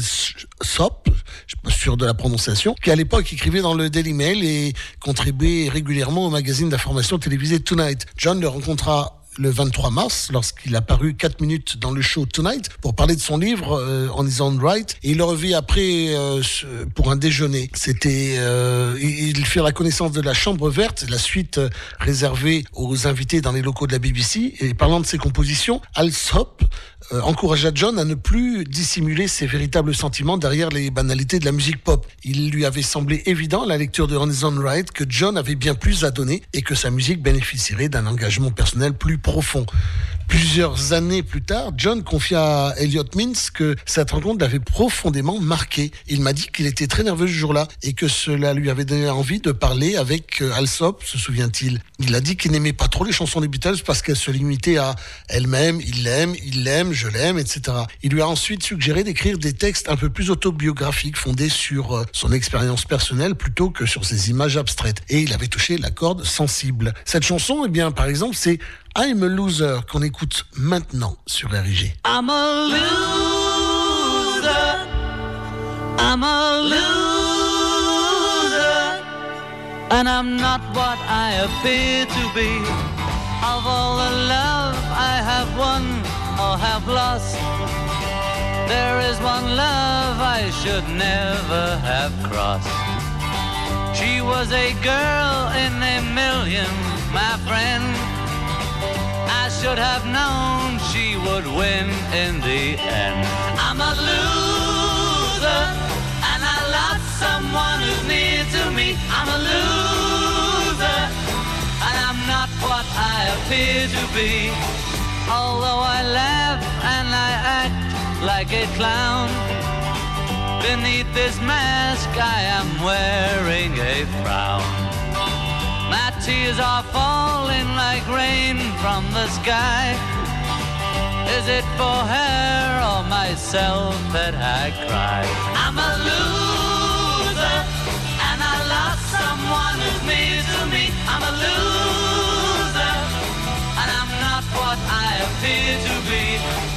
Alsop, je suis pas sûr de la prononciation, qui à l'époque écrivait dans le Daily Mail et contribuait régulièrement au magazine d'information télévisé Tonight. John le rencontra le 23 mars, lorsqu'il a paru 4 minutes dans le show Tonight pour parler de son livre On His Own Right, et il le revit après pour un déjeuner. Il fit la connaissance de la Chambre Verte, la suite réservée aux invités dans les locaux de la BBC, et parlant de ses compositions, Alsop encouragea John à ne plus dissimuler ses véritables sentiments derrière les banalités de la musique pop. Il lui avait semblé évident à la lecture de On His Own Right que John avait bien plus à donner et que sa musique bénéficierait d'un engagement personnel plus profond. Plusieurs années plus tard, John confia à Elliot Mintz que cette rencontre l'avait profondément marqué. Il m'a dit qu'il était très nerveux ce jour-là et que cela lui avait donné envie de parler avec Alsop, se souvient-il. Il a dit qu'il n'aimait pas trop les chansons des Beatles parce qu'elles se limitaient à elle-même, il l'aime, je l'aime, etc. Il lui a ensuite suggéré d'écrire des textes un peu plus autobiographiques, fondés sur son expérience personnelle plutôt que sur ses images abstraites. Et il avait touché la corde sensible. Cette chanson, par exemple, c'est I'm a Loser qu'on écoute maintenant sur RIG. I'm a loser. I'm a loser. And I'm not what I appear to be. Of all the love I have won or have lost, there is one love I should never have crossed. She was a girl in a million, my friend. I should have known she would win in the end. I'm a loser, and I lost someone who's near to me. I'm a loser, and I'm not what I appear to be. Although I laugh and I act like a clown, beneath this mask I am wearing a frown. My tears are falling like rain from the sky. Is it for her or myself that I cry? I'm a loser, and I lost someone who's near to me. I'm a loser, and I'm not what I appear to be.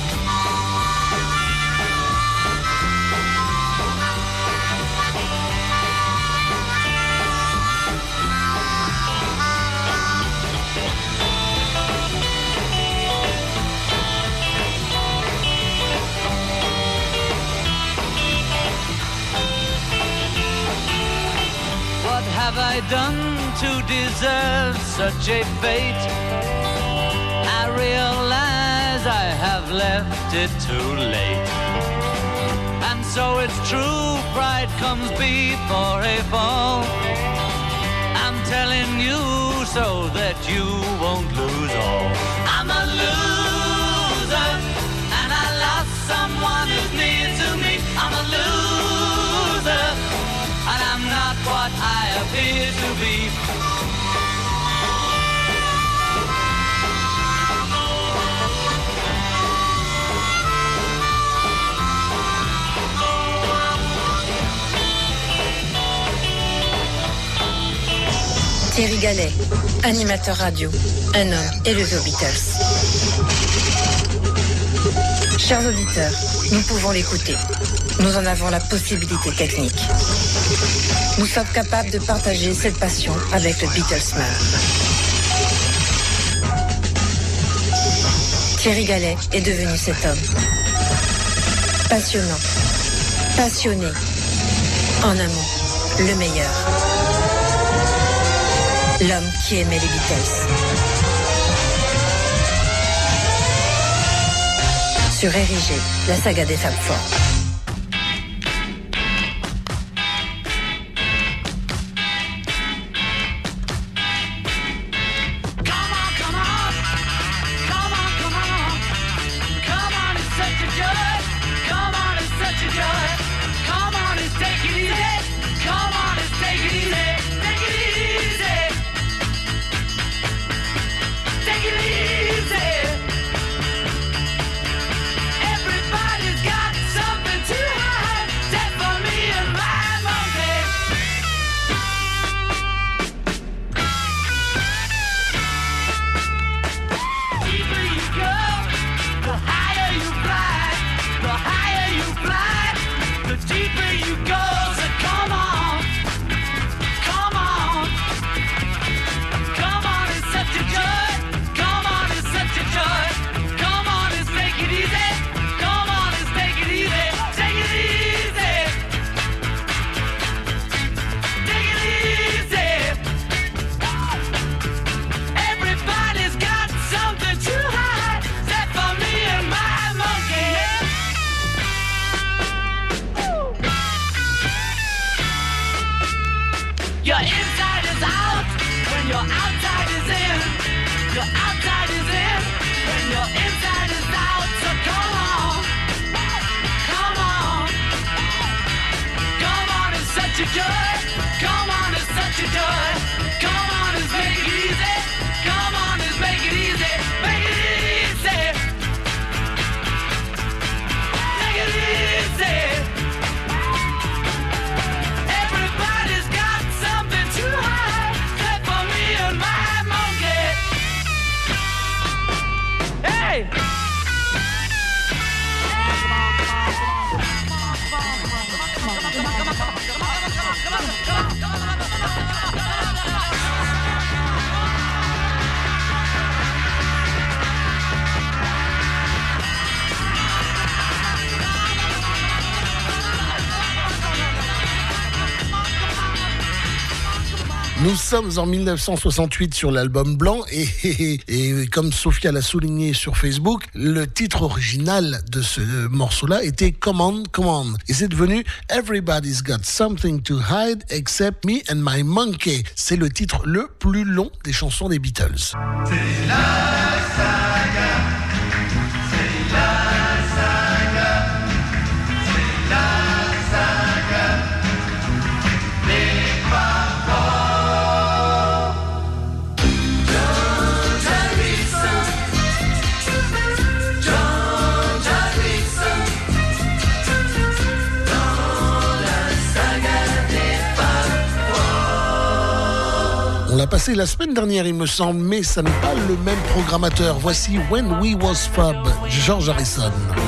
Have I done to deserve such a fate? I realize I have left it too late. And so it's true, pride comes before a fall. I'm telling you so that you won't lose all. I'm a loser, and I lost someone who's near to me. I'm a loser, and I'm not what I appear to be. Thierry Gallet, animateur radio, un homme élevé aux Beatles. Chers auditeurs, nous pouvons l'écouter. Nous en avons la possibilité technique. Nous sommes capables de partager cette passion avec le Beatlesman. Thierry Gallet est devenu cet homme. Passionnant, passionné, en un mot, le meilleur. L'homme qui aimait les Beatles. Sur RIG, la saga des Fab Four. Everybody's got something Hey! Nous sommes en 1968 sur l'album Blanc et comme Sophia l'a souligné sur Facebook, le titre original de ce morceau-là était Come On, Come On. Et c'est devenu Everybody's Got Something to Hide Except Me and My Monkey. C'est le titre le plus long des chansons des Beatles. C'est la saga, c'est la saga, c'est la saga, les parents. On l'a passé la semaine dernière, il me semble, mais ça n'est pas le même programmateur. Voici When We Was Fab, George Harrison.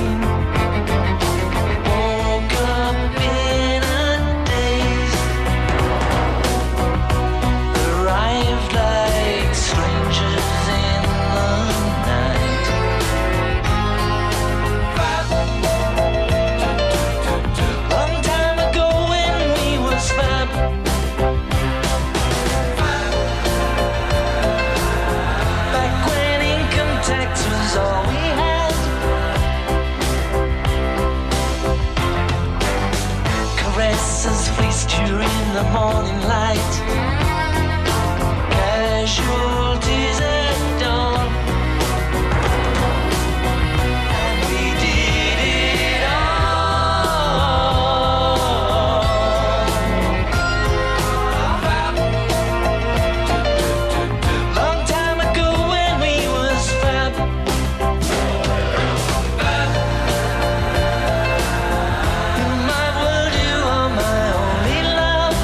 During the morning light, casualties at dawn, and we did it all. Long time ago when we was fab, in my world you are my only love.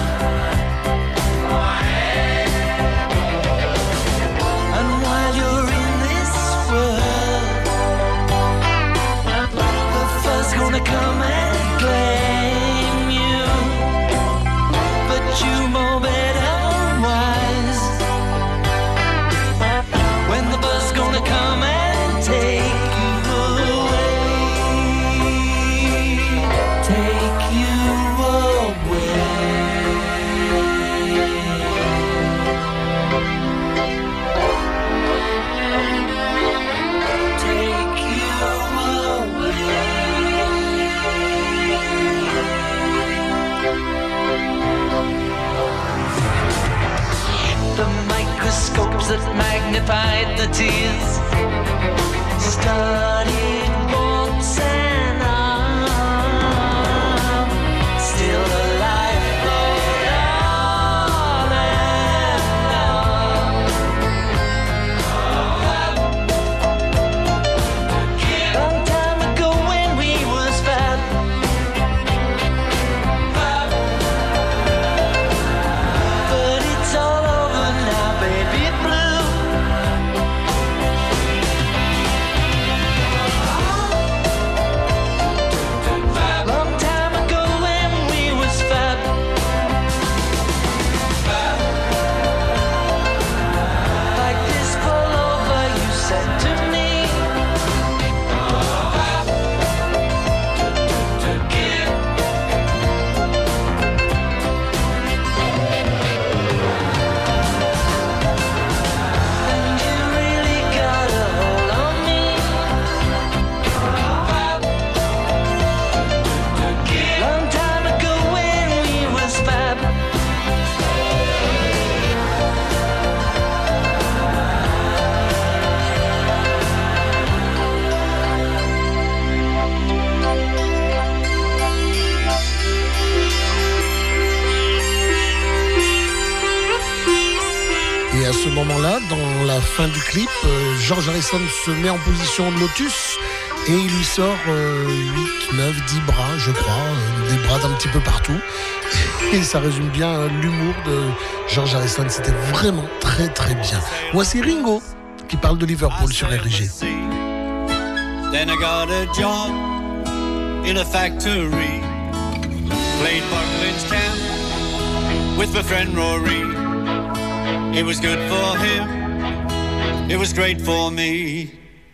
And while you're in this world, the fuss gonna come and claim you, but you know better wise. When the bus gonna come and take you away, take you away. Take you away. The microscopes that magnified the tears studied bones and arm, still alive, Lord, on and on. Long time ago when we was fab, but it's all over now, baby blue. Long time ago when we was fab, like this pullover you said to me. And you really got a hold on me. Long time ago when we was fab. Et à ce moment-là, dans la fin du clip, George Harrison se met en position de lotus et il lui sort 8, 9, 10 bras, je crois, des bras d'un petit peu partout. Et ça résume bien l'humour de George Harrison, c'était vraiment très très bien. Voici Ringo qui parle de Liverpool sur RG. Then I got a job in a factory. Played Buckland's camp with my friend Rory. It was good for him, it was great for me.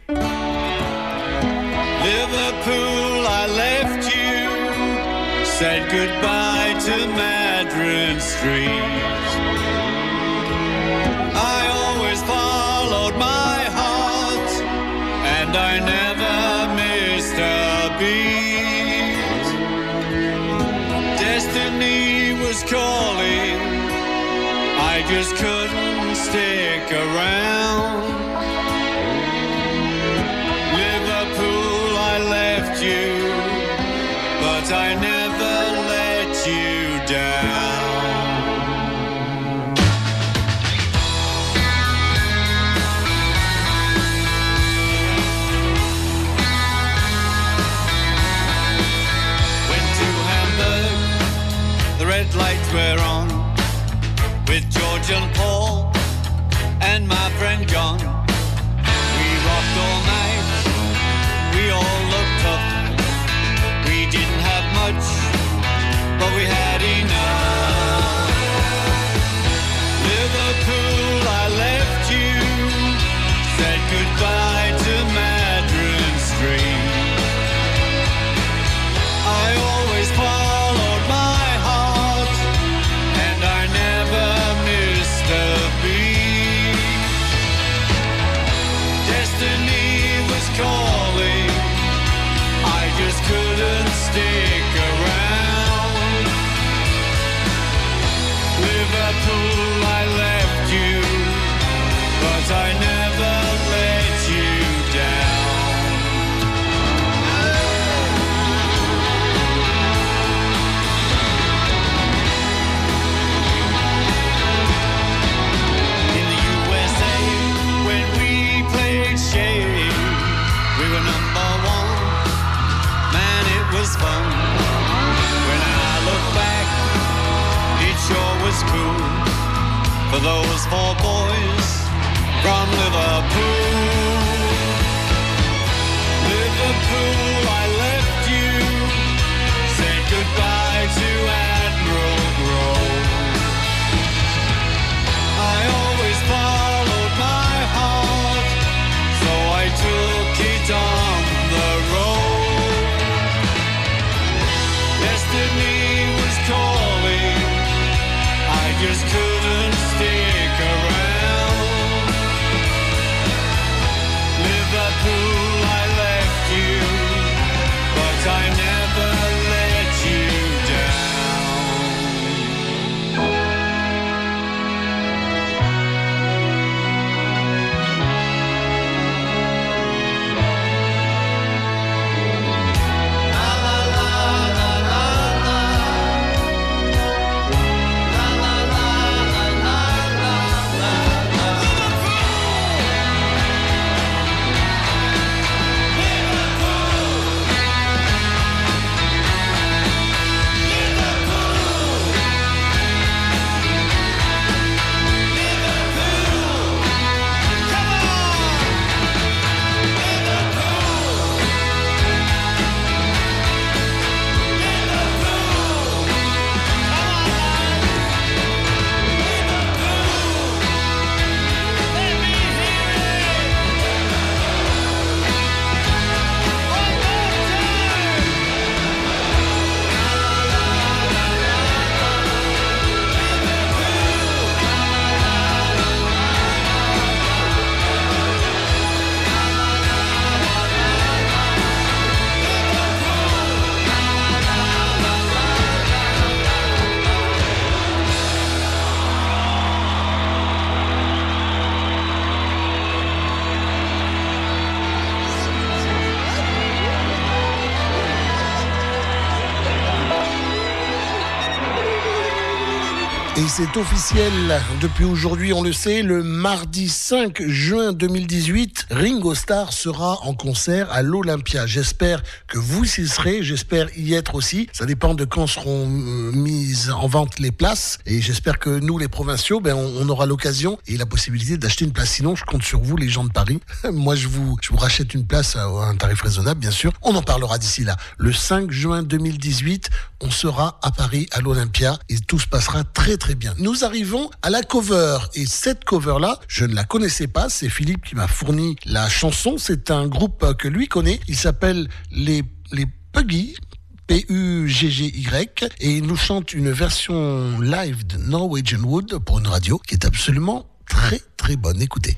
Liverpool, I left you, said goodbye to Madron Street. I always followed my heart, and I never missed a beat. Destiny was calling, I just couldn't stick around. Liverpool, I left you, but I never let you down. Went to Hamburg, the red lights were on, with George and Paul and my friend John. We rocked all night, we all looked up. We didn't have much, but we had enough. Liverpool, I left you, said goodbye to Madron Street. I always followed my heart, and I never missed a beat. Destiny was calling, I just couldn't stick around. Liverpool, I left you, but I never let you down. In the USA, when we played Shea, we were number one. Man, it was fun. When I look back, it sure was cool for those four boys from Liverpool. Liverpool, I left you, said goodbye to Admiral Grove. I always followed my heart, so I took it on the road. Destiny was calling, I just couldn't stick around. Et c'est officiel, depuis aujourd'hui, on le sait, le mardi 5 juin 2018, Ringo Starr sera en concert à l'Olympia. J'espère que vous y serez, j'espère y être aussi. Ça dépend de quand seront mises en vente les places. Et j'espère que nous, les provinciaux, on aura l'occasion et la possibilité d'acheter une place. Sinon, je compte sur vous, les gens de Paris. Moi, je vous rachète une place à un tarif raisonnable, bien sûr. On en parlera d'ici là. Le 5 juin 2018, on sera à Paris, à l'Olympia, et tout se passera très très bien. Nous arrivons à la cover, et cette cover-là, je ne la connaissais pas, c'est Philippe qui m'a fourni la chanson, c'est un groupe que lui connaît, il s'appelle les Puggy, P-U-G-G-Y, et il nous chante une version live de Norwegian Wood pour une radio qui est absolument très très bonne. Écoutez.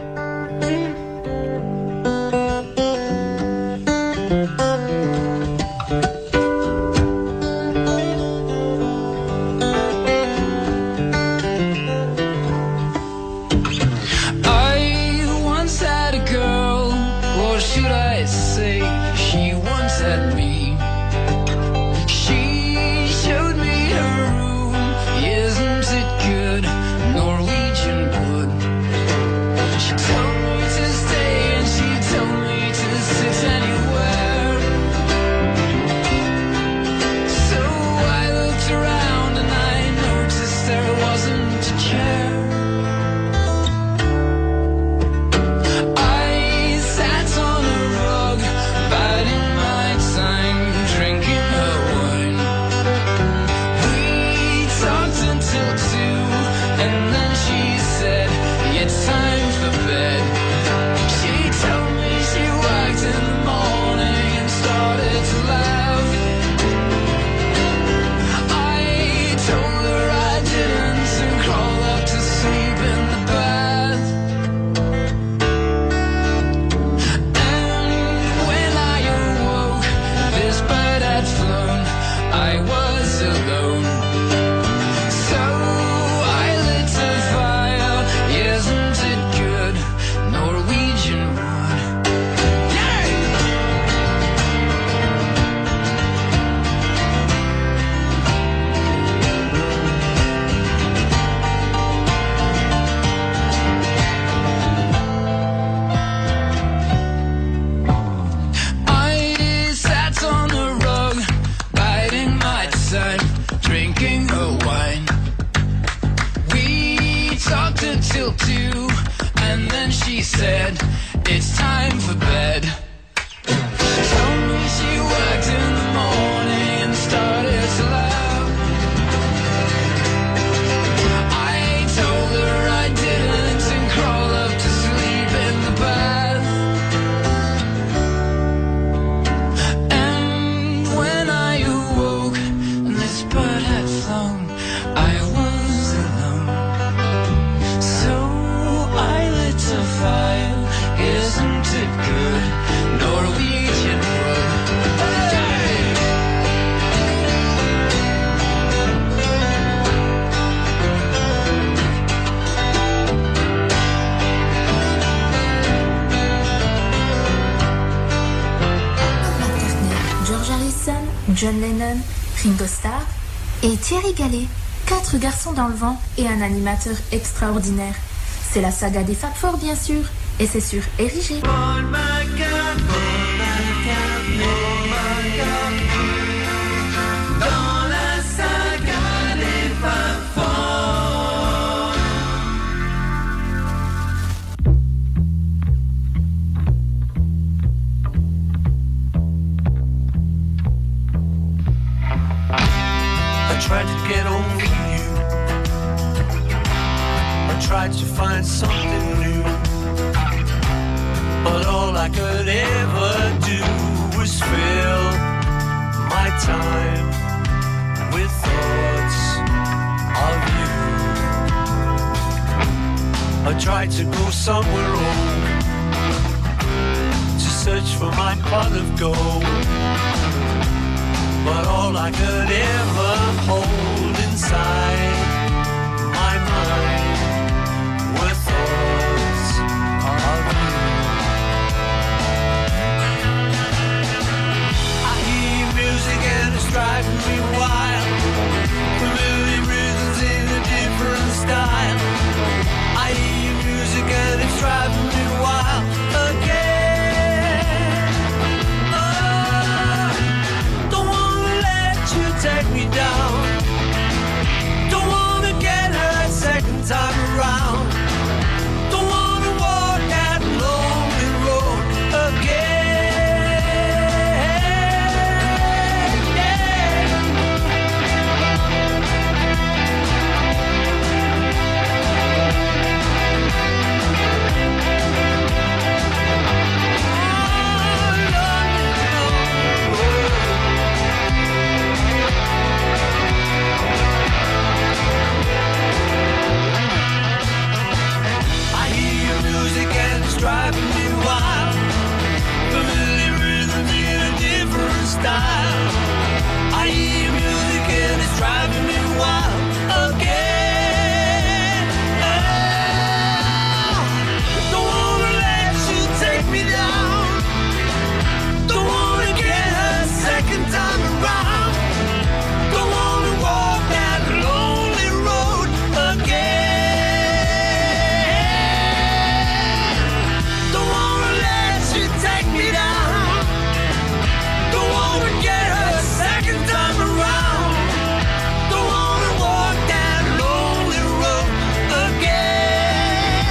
John Lennon, Ringo Starr et Thierry Gallet. 4 garçons dans le vent et un animateur extraordinaire. C'est la saga des Fab Four, bien sûr, et c'est sur Érigé. Dans la saga des Fab Four. I tried to get over you. I tried to find something new. But all I could ever do was fill my time with thoughts of you. I tried to go somewhere old, to search for my pot of gold. But all I could ever hold inside my mind were thoughts of you. I hear music and it's driving me wild. Familiar rhythms in a style. I hear music and it's driving me wild again. Oh, don't wanna let you take me down. Don't wanna get her second time around. Don't wanna walk that lonely road again. Don't wanna let you take me down. Don't wanna get her second time around. Don't wanna walk that lonely road again.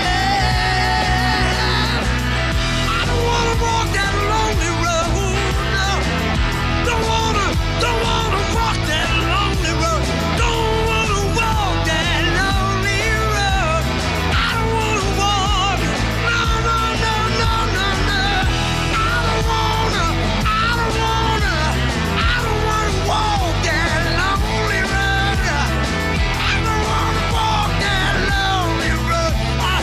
I don't wanna walk that lonely road. No. Don't wanna walk that lonely road. Don't wanna walk that lonely road. I don't wanna walk. No, no, no, no, no, no. I don't wanna walk that lonely road. I don't wanna walk that lonely road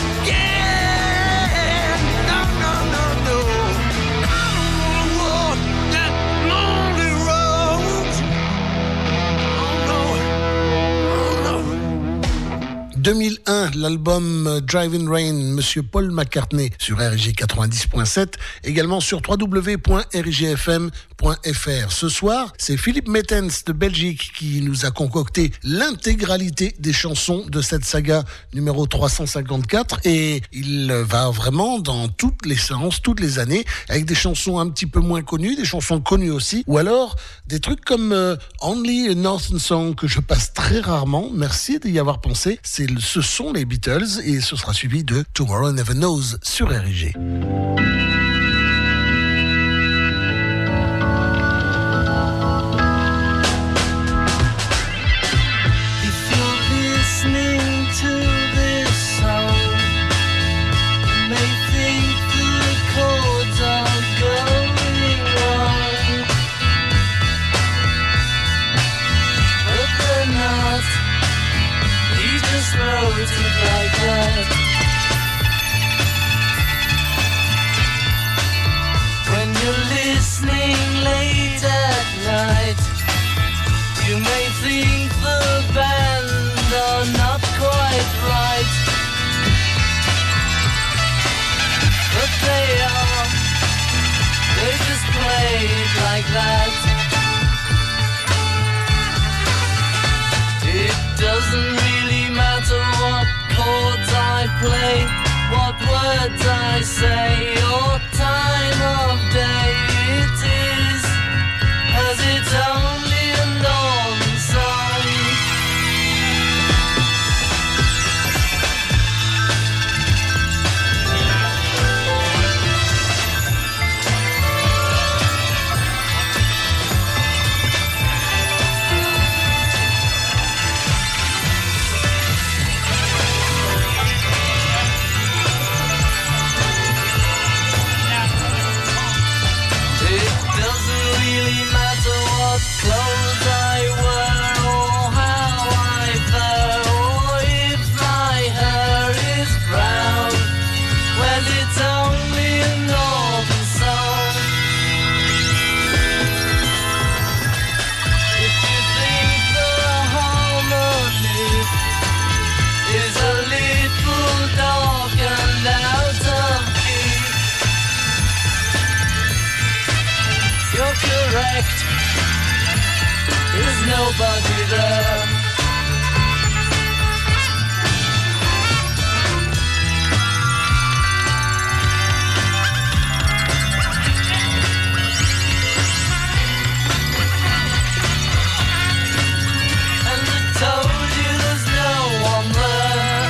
again. No, no, no, no. I don't wanna walk that lonely road. Oh no. Oh no. 2001, l'album Driving Rain, Monsieur Paul McCartney sur RJ 90.7, également sur www.rjfm.fr. Ce soir, c'est Philippe Mettens de Belgique qui nous a concocté l'intégralité des chansons de cette saga numéro 354 et il va vraiment dans toutes les séances, toutes les années, avec des chansons un petit peu moins connues, des chansons connues aussi, ou alors des trucs comme Only a Northern Song que je passe très rarement. Merci d'y avoir pensé. Ce sont les Beatles et ce sera suivi de Tomorrow Never Knows sur RG. If you're listening to this song, you may think the chords are going wrong, but they're not. He just wrote it like that. When you're listening late at night, you may think the band are not quite right, but they are. They just play it like that. It doesn't really matter what chords I play, what words I say, or time of day it is, as it's only a northern song. Clothes I wear, or how I fare, or if my hair is brown. Well, it's only a northern song. If you think the harmony is a little dark and out of key, you're correct. There's nobody there. And I told you there's no one there.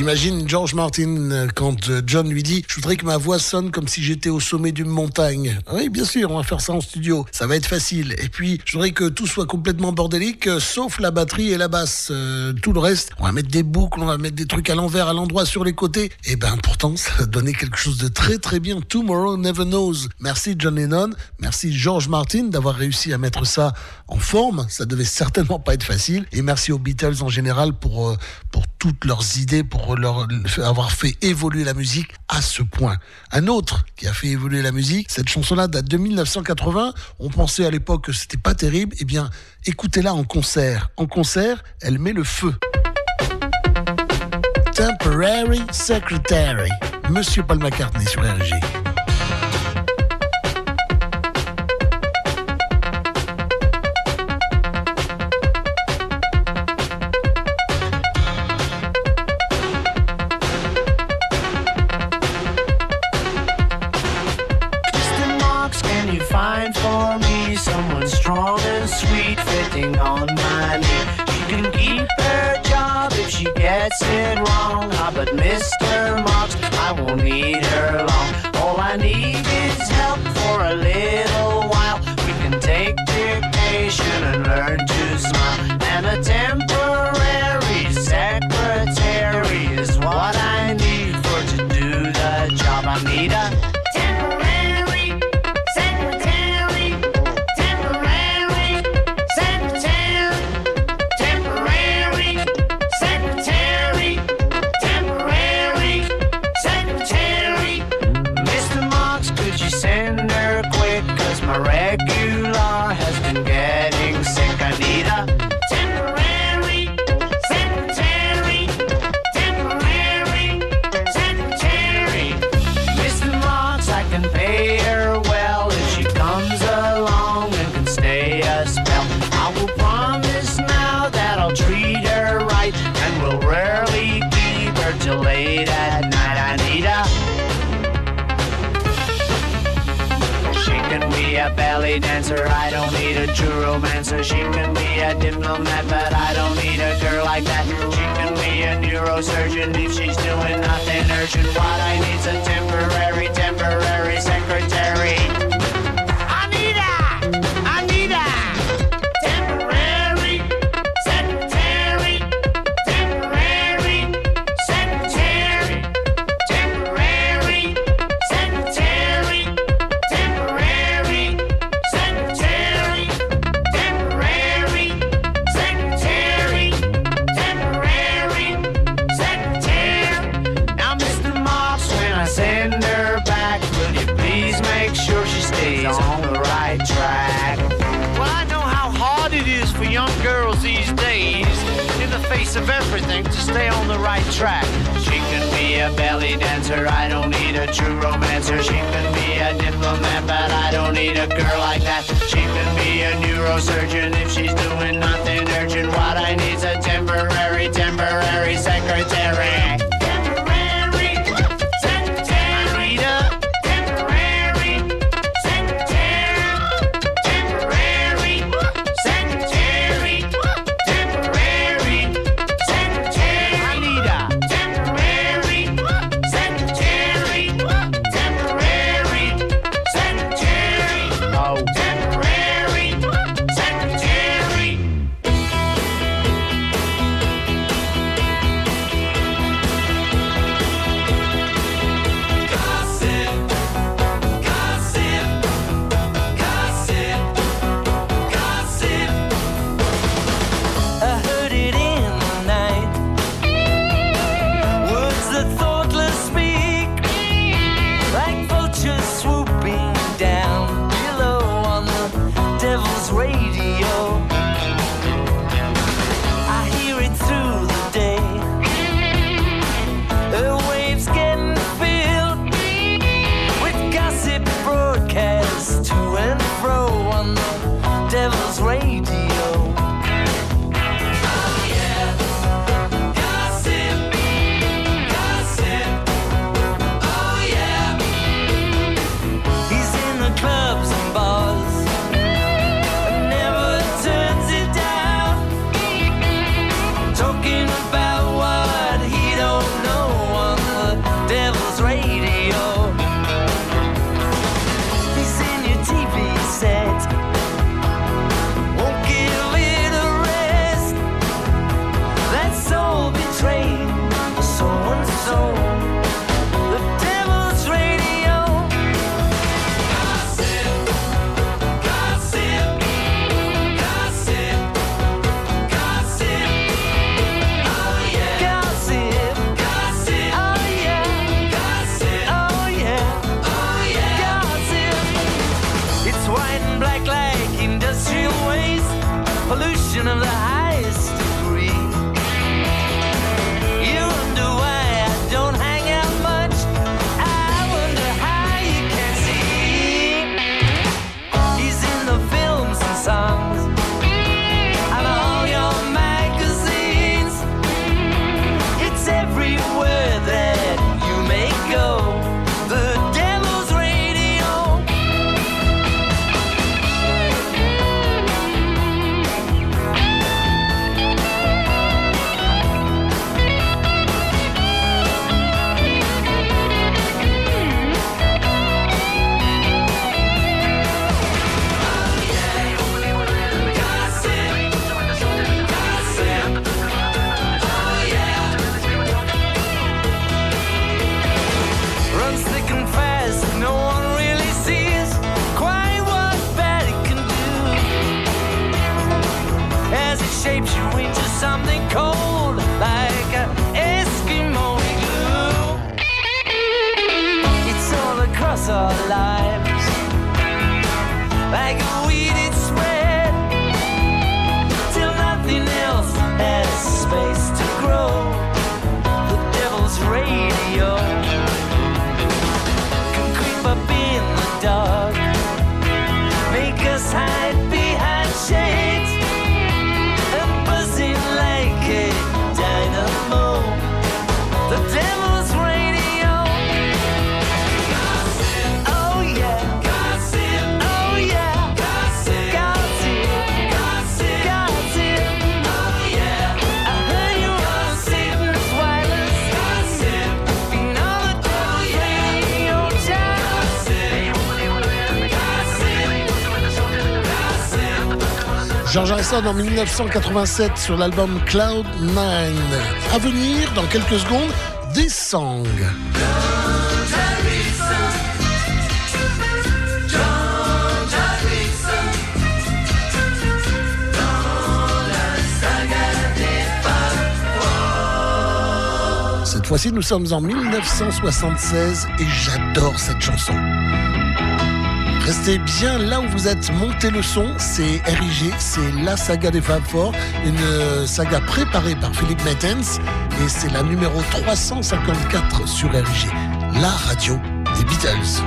J'imagine George Martin quand John lui dit « Je voudrais que ma voix sonne comme si j'étais au sommet d'une montagne. » Oui, bien sûr, on va faire ça en studio. Ça va être facile. Et puis, je voudrais que tout soit complètement bordélique, sauf la batterie et la basse. Tout le reste, on va mettre des boucles, on va mettre des trucs à l'envers, à l'endroit, sur les côtés. Et ben, pourtant, ça a donné quelque chose de très très bien. Tomorrow Never Knows. Merci John Lennon. Merci George Martin d'avoir réussi à mettre ça en forme. Ça devait certainement pas être facile. Et merci aux Beatles en général pour toutes leurs idées, pour avoir fait évoluer la musique à ce point. Un autre qui a fait évoluer la musique, cette chanson-là date de 1980. On pensait à l'époque que c'était pas terrible. Eh bien, écoutez-la en concert. En concert, elle met le feu. Temporary Secretary. Monsieur Paul McCartney sur RG. For me, someone strong and sweet fitting on my knee. She can keep her job if she gets it wrong. Ah, but Mr. Marks, I won't need her long. All I need is help for a little while. We can take dictation and learn to smile. And a temporary secretary is what I need for to do the job. I need a regular has been getting sick. I need a temporary secretary. Temporary secretary. Mr. Marks, I can pay her well if she comes along and can stay a spell. I will promise now that I'll treat her right and will rarely keep her till late at night. I need a a belly dancer, I don't need a true romancer. She can be a diplomat, but I don't need a girl like that. She can be a neurosurgeon if she's doing nothing urgent. What I need's a temporary secretary. I need a temporary secretary. Temporary secretary. Temporary secretary. On the right track. Well, I know how hard it is for young girls these days, in the face of everything, to stay on the right track. She can be a belly dancer, I don't need a true romancer. She can be a diplomat, but I don't need a girl like that. She can be a neurosurgeon if she's doing nothing urgent. What I need's a temporary secretary. our lives. Like a weed it spread till nothing else has space to grow. The devil's radio can creep up in the dark, make us hide behind shades, and buzzing like a dynamo. The devil's radio. Oh yeah. Oh yeah. Gossip. Oh yeah. I heard you on Satan's wireless. You know the devil's radio, George Harrison en 1987 sur l'album Cloud 9. À venir, dans quelques secondes, This Song. Cette fois-ci, nous sommes en 1976 et j'adore cette chanson. Restez bien là où vous êtes, montez le son, c'est RIG, c'est la saga des Fab Four, une saga préparée par Philippe Mettens et c'est la numéro 354 sur RIG, la radio des Beatles.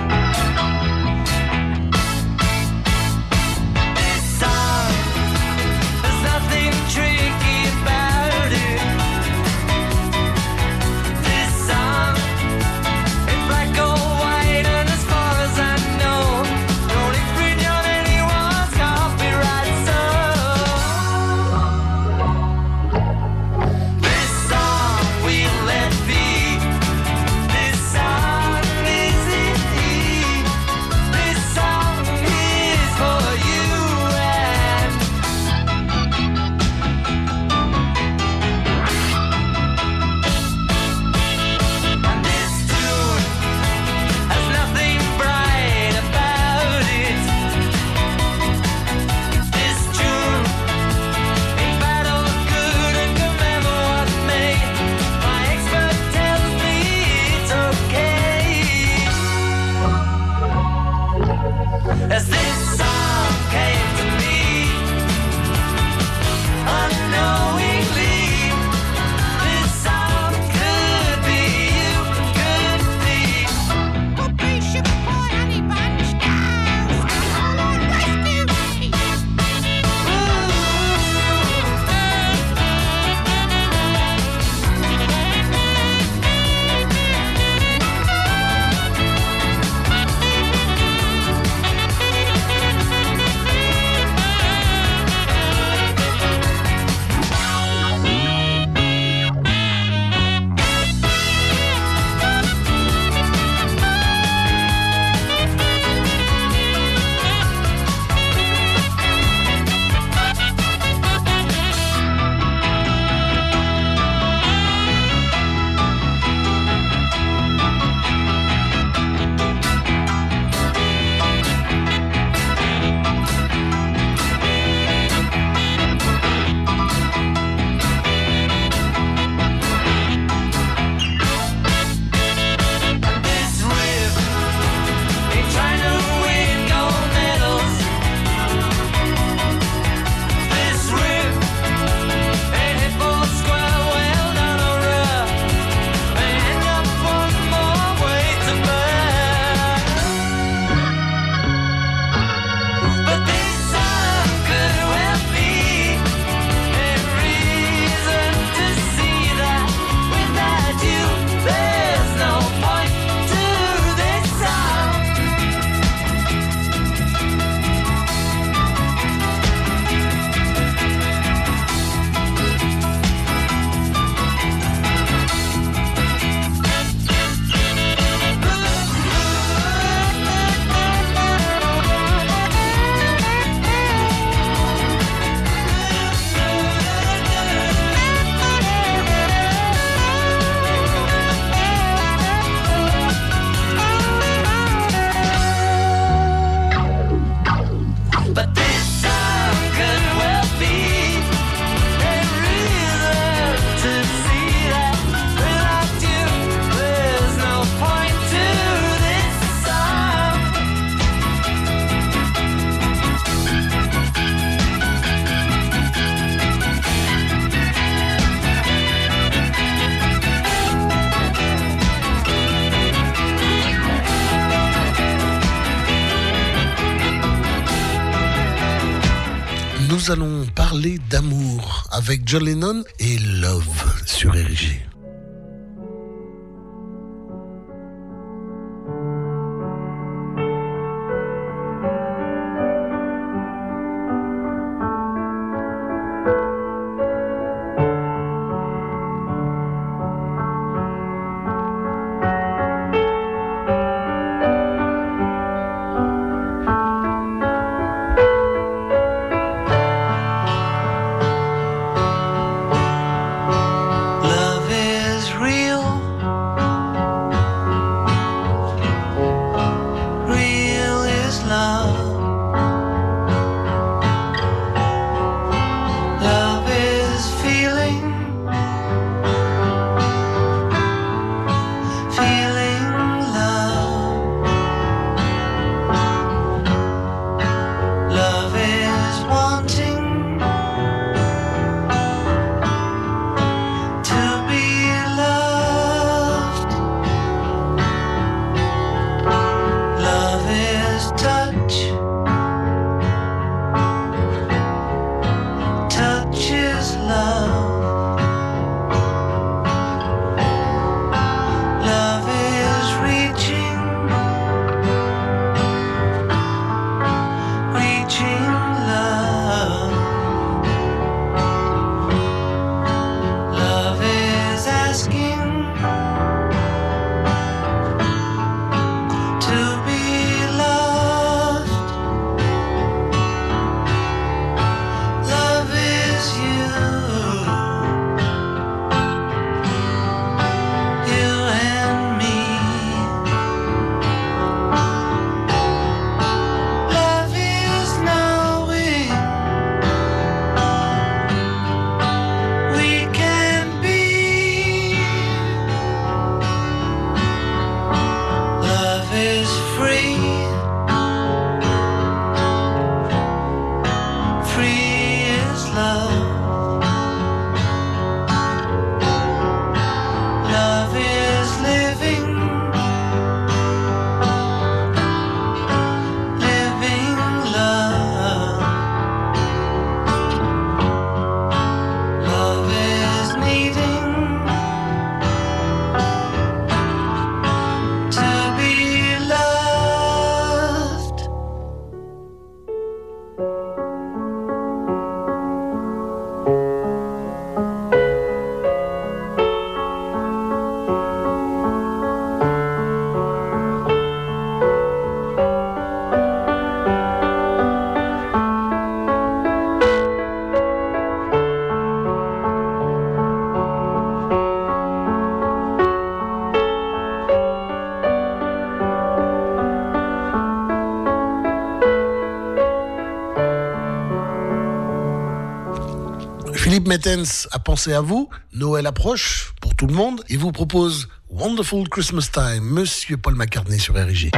As this song came to me, unknowingly, this song could be you, could be. What brings you boy, honey bun stars? Come on, rescue me. nous allons parler d'amour avec John Lennon et Love sur RG. Philippe Mettens a pensé à vous. Noël approche pour tout le monde. Il vous propose Wonderful Christmas Time, Monsieur Paul McCartney sur RG.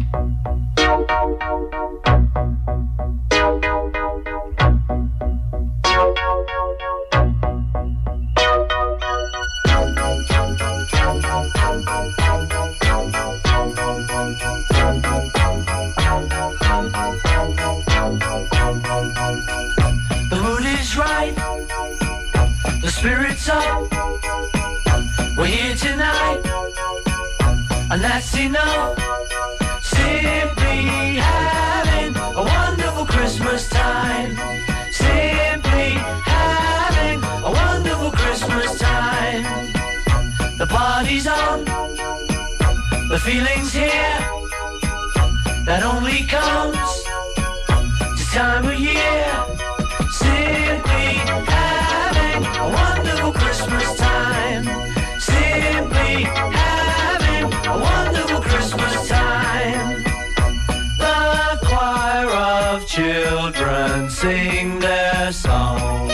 Spirits up, we're here tonight, and that's enough. Simply having a wonderful Christmas time. Simply having a wonderful Christmas time. The party's on, the feeling's here, that only comes this time of year. Simply having a wonderful Christmas time. Simply having a wonderful Christmas time. The choir of children sing their song.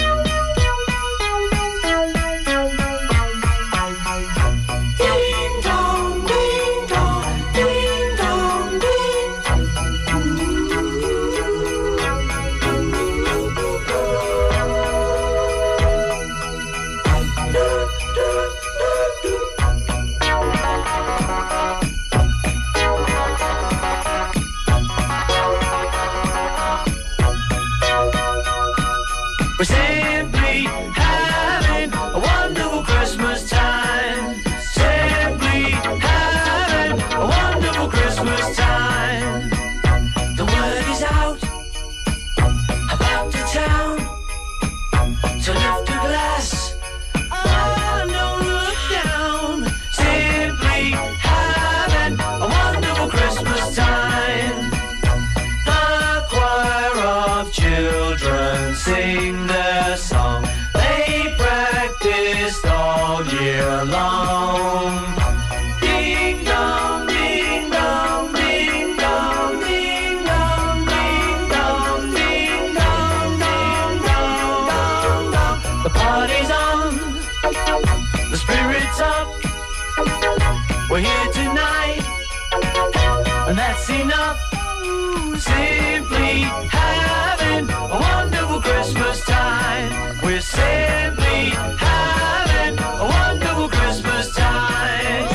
Ding dong, ding dong, ding dong, We're simply having a wonderful Christmas time. Simply having a wonderful Christmas time. The word is out about the town to lift a glass. Oh, no, look down. Simply having a wonderful Christmas time. The choir of children sing their song. They practiced all year long. Ding dong, ding dong, ding dong, ding dong, ding dong, ding dong, dong, dong, dong, dong. The party's on, the spirit's up. We're here tonight, and that's enough. Simply having a wonderful Christmas time. We're simply having a wonderful Christmas time.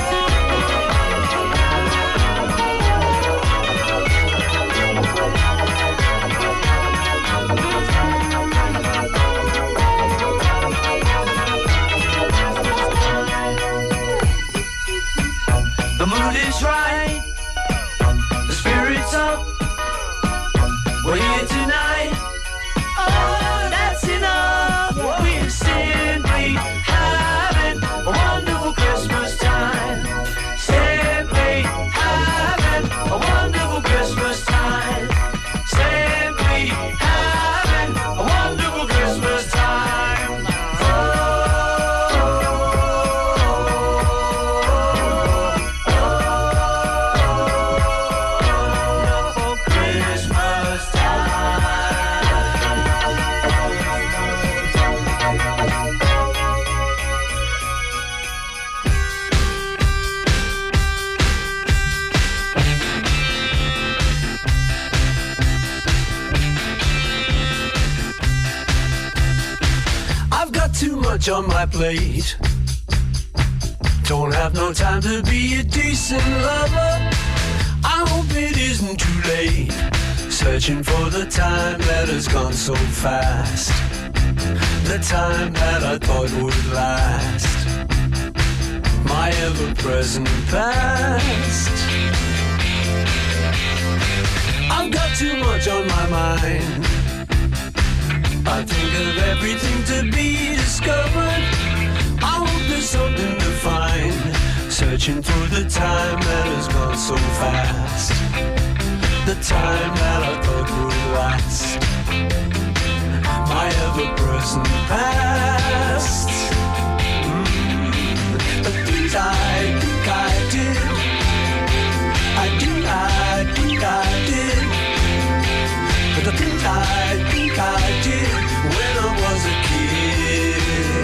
The mood is right, the spirit's up. We're here tonight. Oh, that's enough. We're simply having a wonderful Christmas time. Simply having a wonderful Christmas time. Simply having a wonderful Christmas time. Wonderful Christmas I've got too much on my plate. Don't have no time to be a decent lover. I hope it isn't too late. Searching for the time that has gone so fast. The time that I thought would last. My ever-present past. I've got too much on my mind. I think of everything to be discovered. I hope there's something to find. Searching through the time that has gone so fast. The time that I thought would last. My ever-present past. The things I think I did. I think I did. But the things I think I did when I was a kid.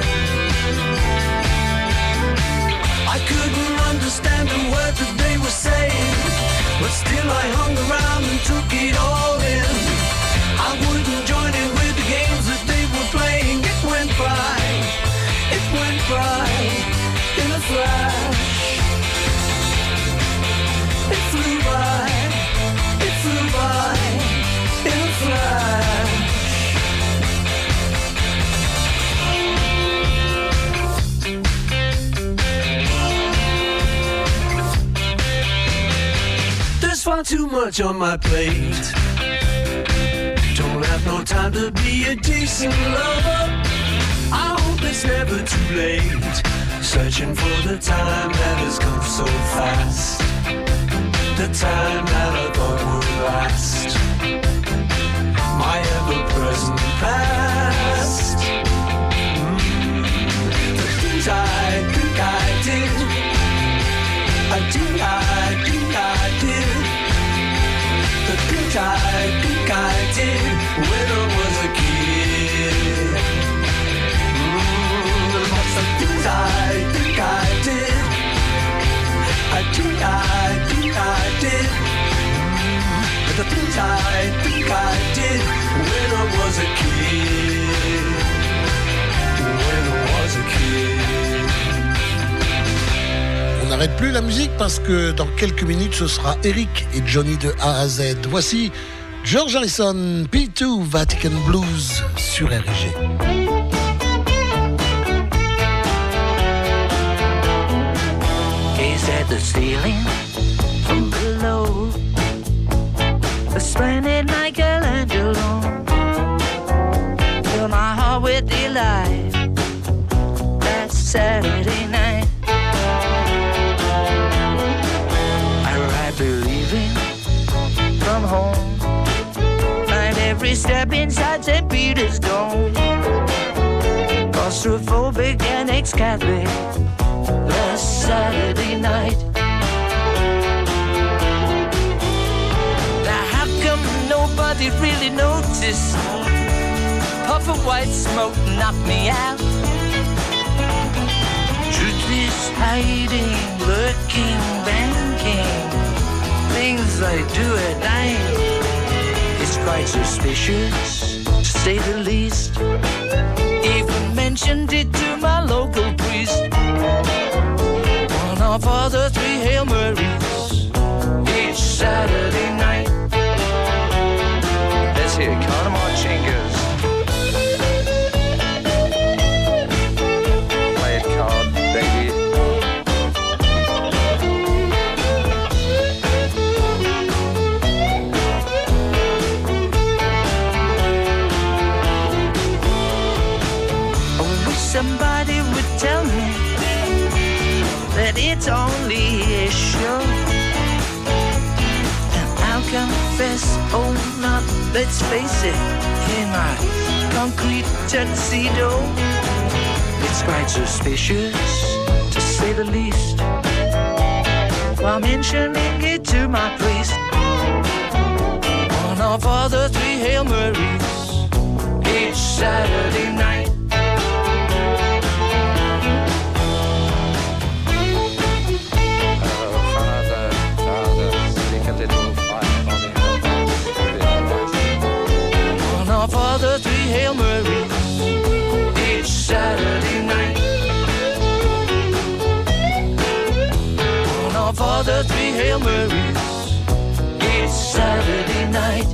I couldn't understand the words that they were saying, but still I hung around and took it all in. I wouldn't join in with the games that they were playing. It went by in a flash. It flew by in a flash. There's far too much on my plate. Don't have no time to be a decent lover. I hope it's never too late. Searching for the time that has gone so fast. The time that I thought would last. My ever-present past. The things I think I did. I think I did. The things I think I did when I was a kid. What's the things I think I did? I think I did. But the things I think I did when I was a kid. When I was a kid. On n'arrête plus la musique parce que dans quelques minutes ce sera Eric et Johnny de A à Z. Voici George Harrison, P2 Vatican Blues sur RG. Gaze at the ceiling from below, a splendid Michelangelo. Fill my heart with delight. That Saturday night, I ride believing from home. Find every step inside St. Peter's Dome. Claustrophobic and ex-Catholic. Last Saturday night. Now how come nobody really noticed? Puff of white smoke knocked me out. Truth is hiding, lurking, banking. Things I do at night. It's quite suspicious, to say the least. Even mentioned it to my local priest. One of all the three Hail Marys each Saturday night. Let's hear Conor Marchingas. Play it card, baby. Somebody would tell me that it's only a show, and I'll confess, oh not, let's face it, in my concrete tuxedo, it's quite suspicious, to say the least, while mentioning it to my priest. One of all the three Hail Marys each Saturday night. Of all the three Hail Marys each Saturday night. One of all the three Hail Marys each Saturday night.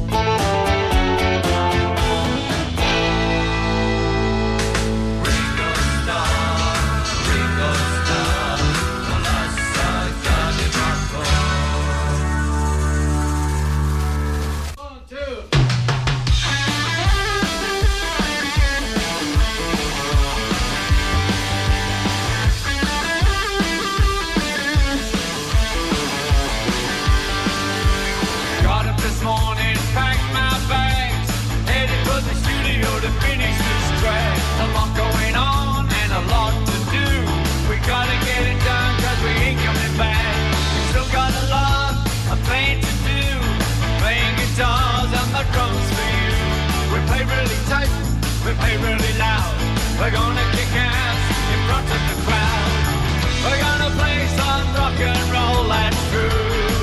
We play really loud. We're gonna kick ass in front of the crowd. We're gonna play some rock and roll, that's true.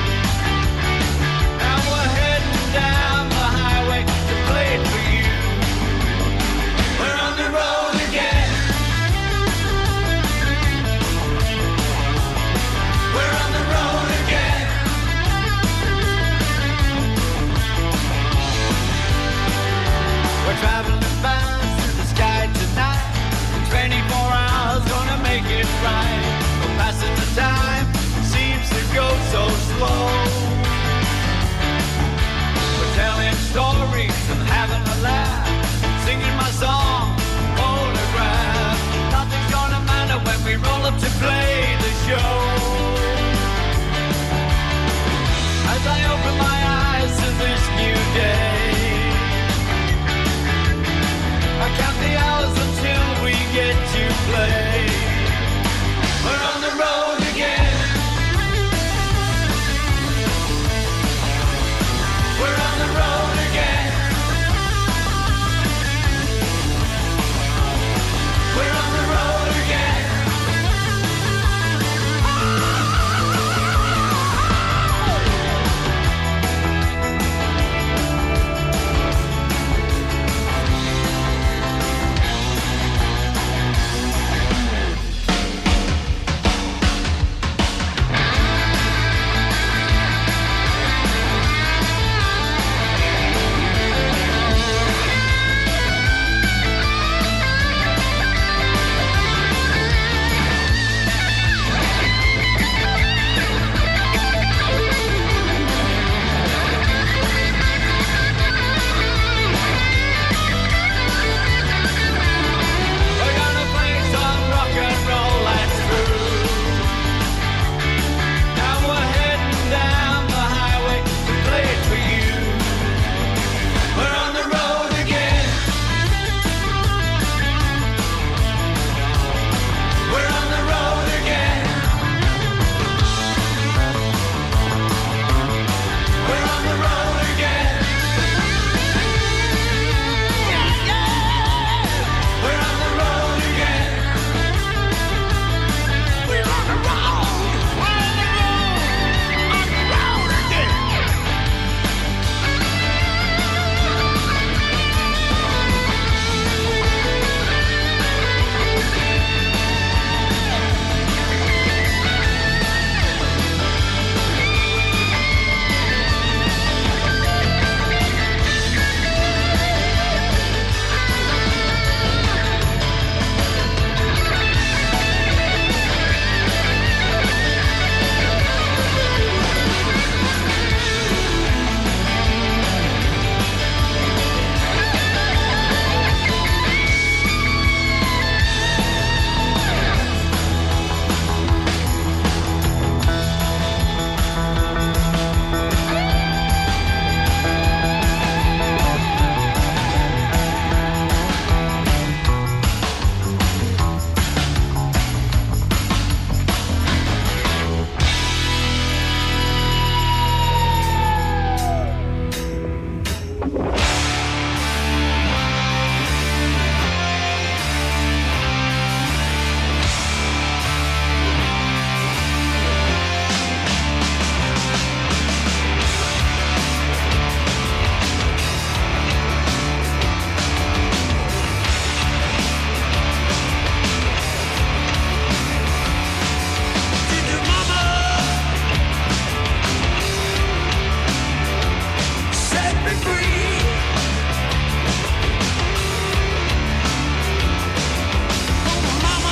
And we're heading down the highway to play it for you. We're on the road again. We're on the road again. We're traveling fast in the sky tonight. 24 hours gonna make it right. We're passing the time, seems to go so slow. We're telling stories and having a laugh, singing my song, Photograph. Nothing's gonna matter when we roll up to play the show. As I open my eyes to this new day, I count the hours until we get to play. We're on the road again. We're on the road again. We're on the road again. me free. Oh, mama,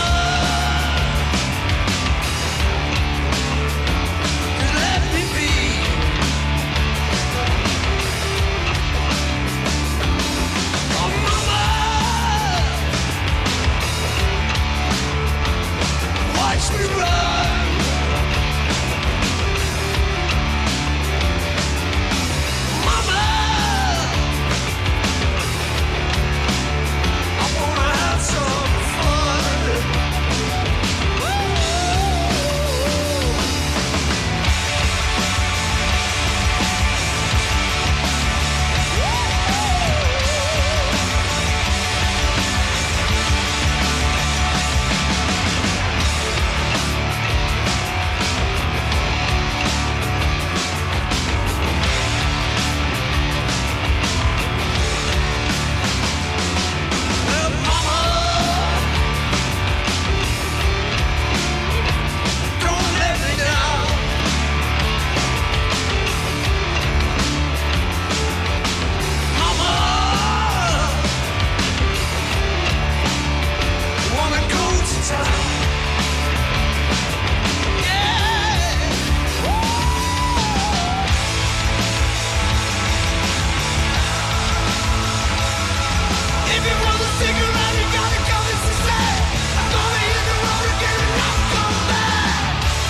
just let me be. Oh, mama, watch me run. Mama, I wanna have some fun. Well, mama, don't let me down. Mama, wanna go to town. Yeah. If you want to stick around, you gotta come and stay. I'm gonna hit the road again and not come back.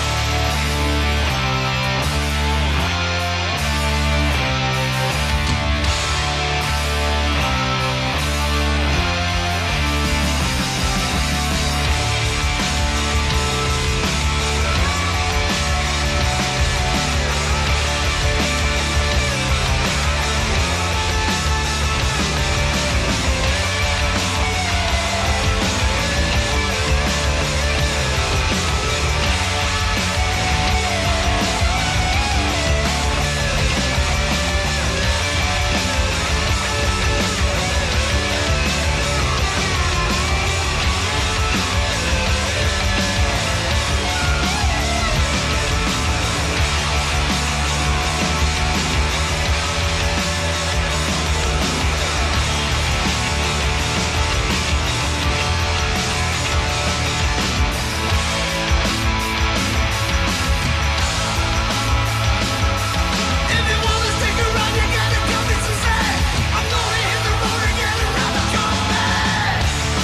If you want to stick around, you gotta come and stay. I'm gonna hit the road again and not come back.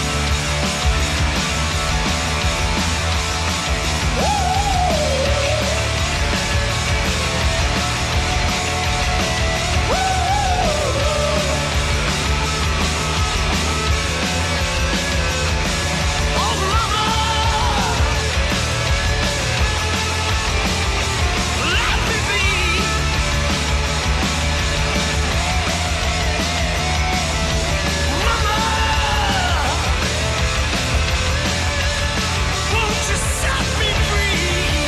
Oh, mama, let me be. Mama, won't you set me free?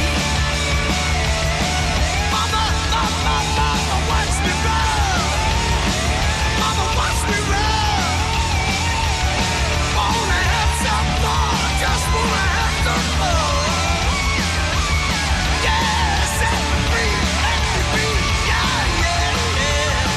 Mama, watch me run. Mama, watch me run. Wanna have some fun, just wanna have some fun. Yeah, set me free, let me be. Yeah, yeah, yeah.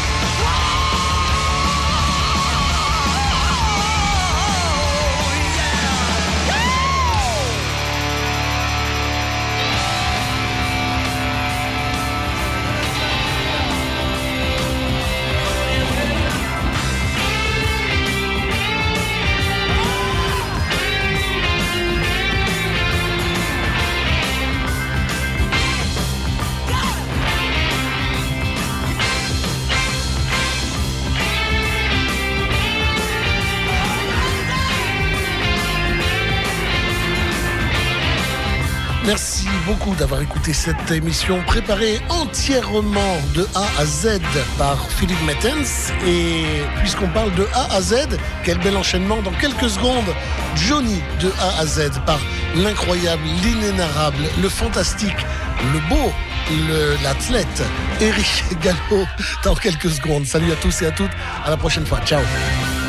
Merci beaucoup d'avoir écouté cette émission préparée entièrement de A à Z par Philippe Mettens. Et puisqu'on parle de A à Z, quel bel enchaînement dans quelques secondes. Johnny de A à Z par l'incroyable, l'inénarrable, le fantastique, le beau, l'athlète Eric Gallo dans quelques secondes. Salut à tous et à toutes, à la prochaine fois. Ciao.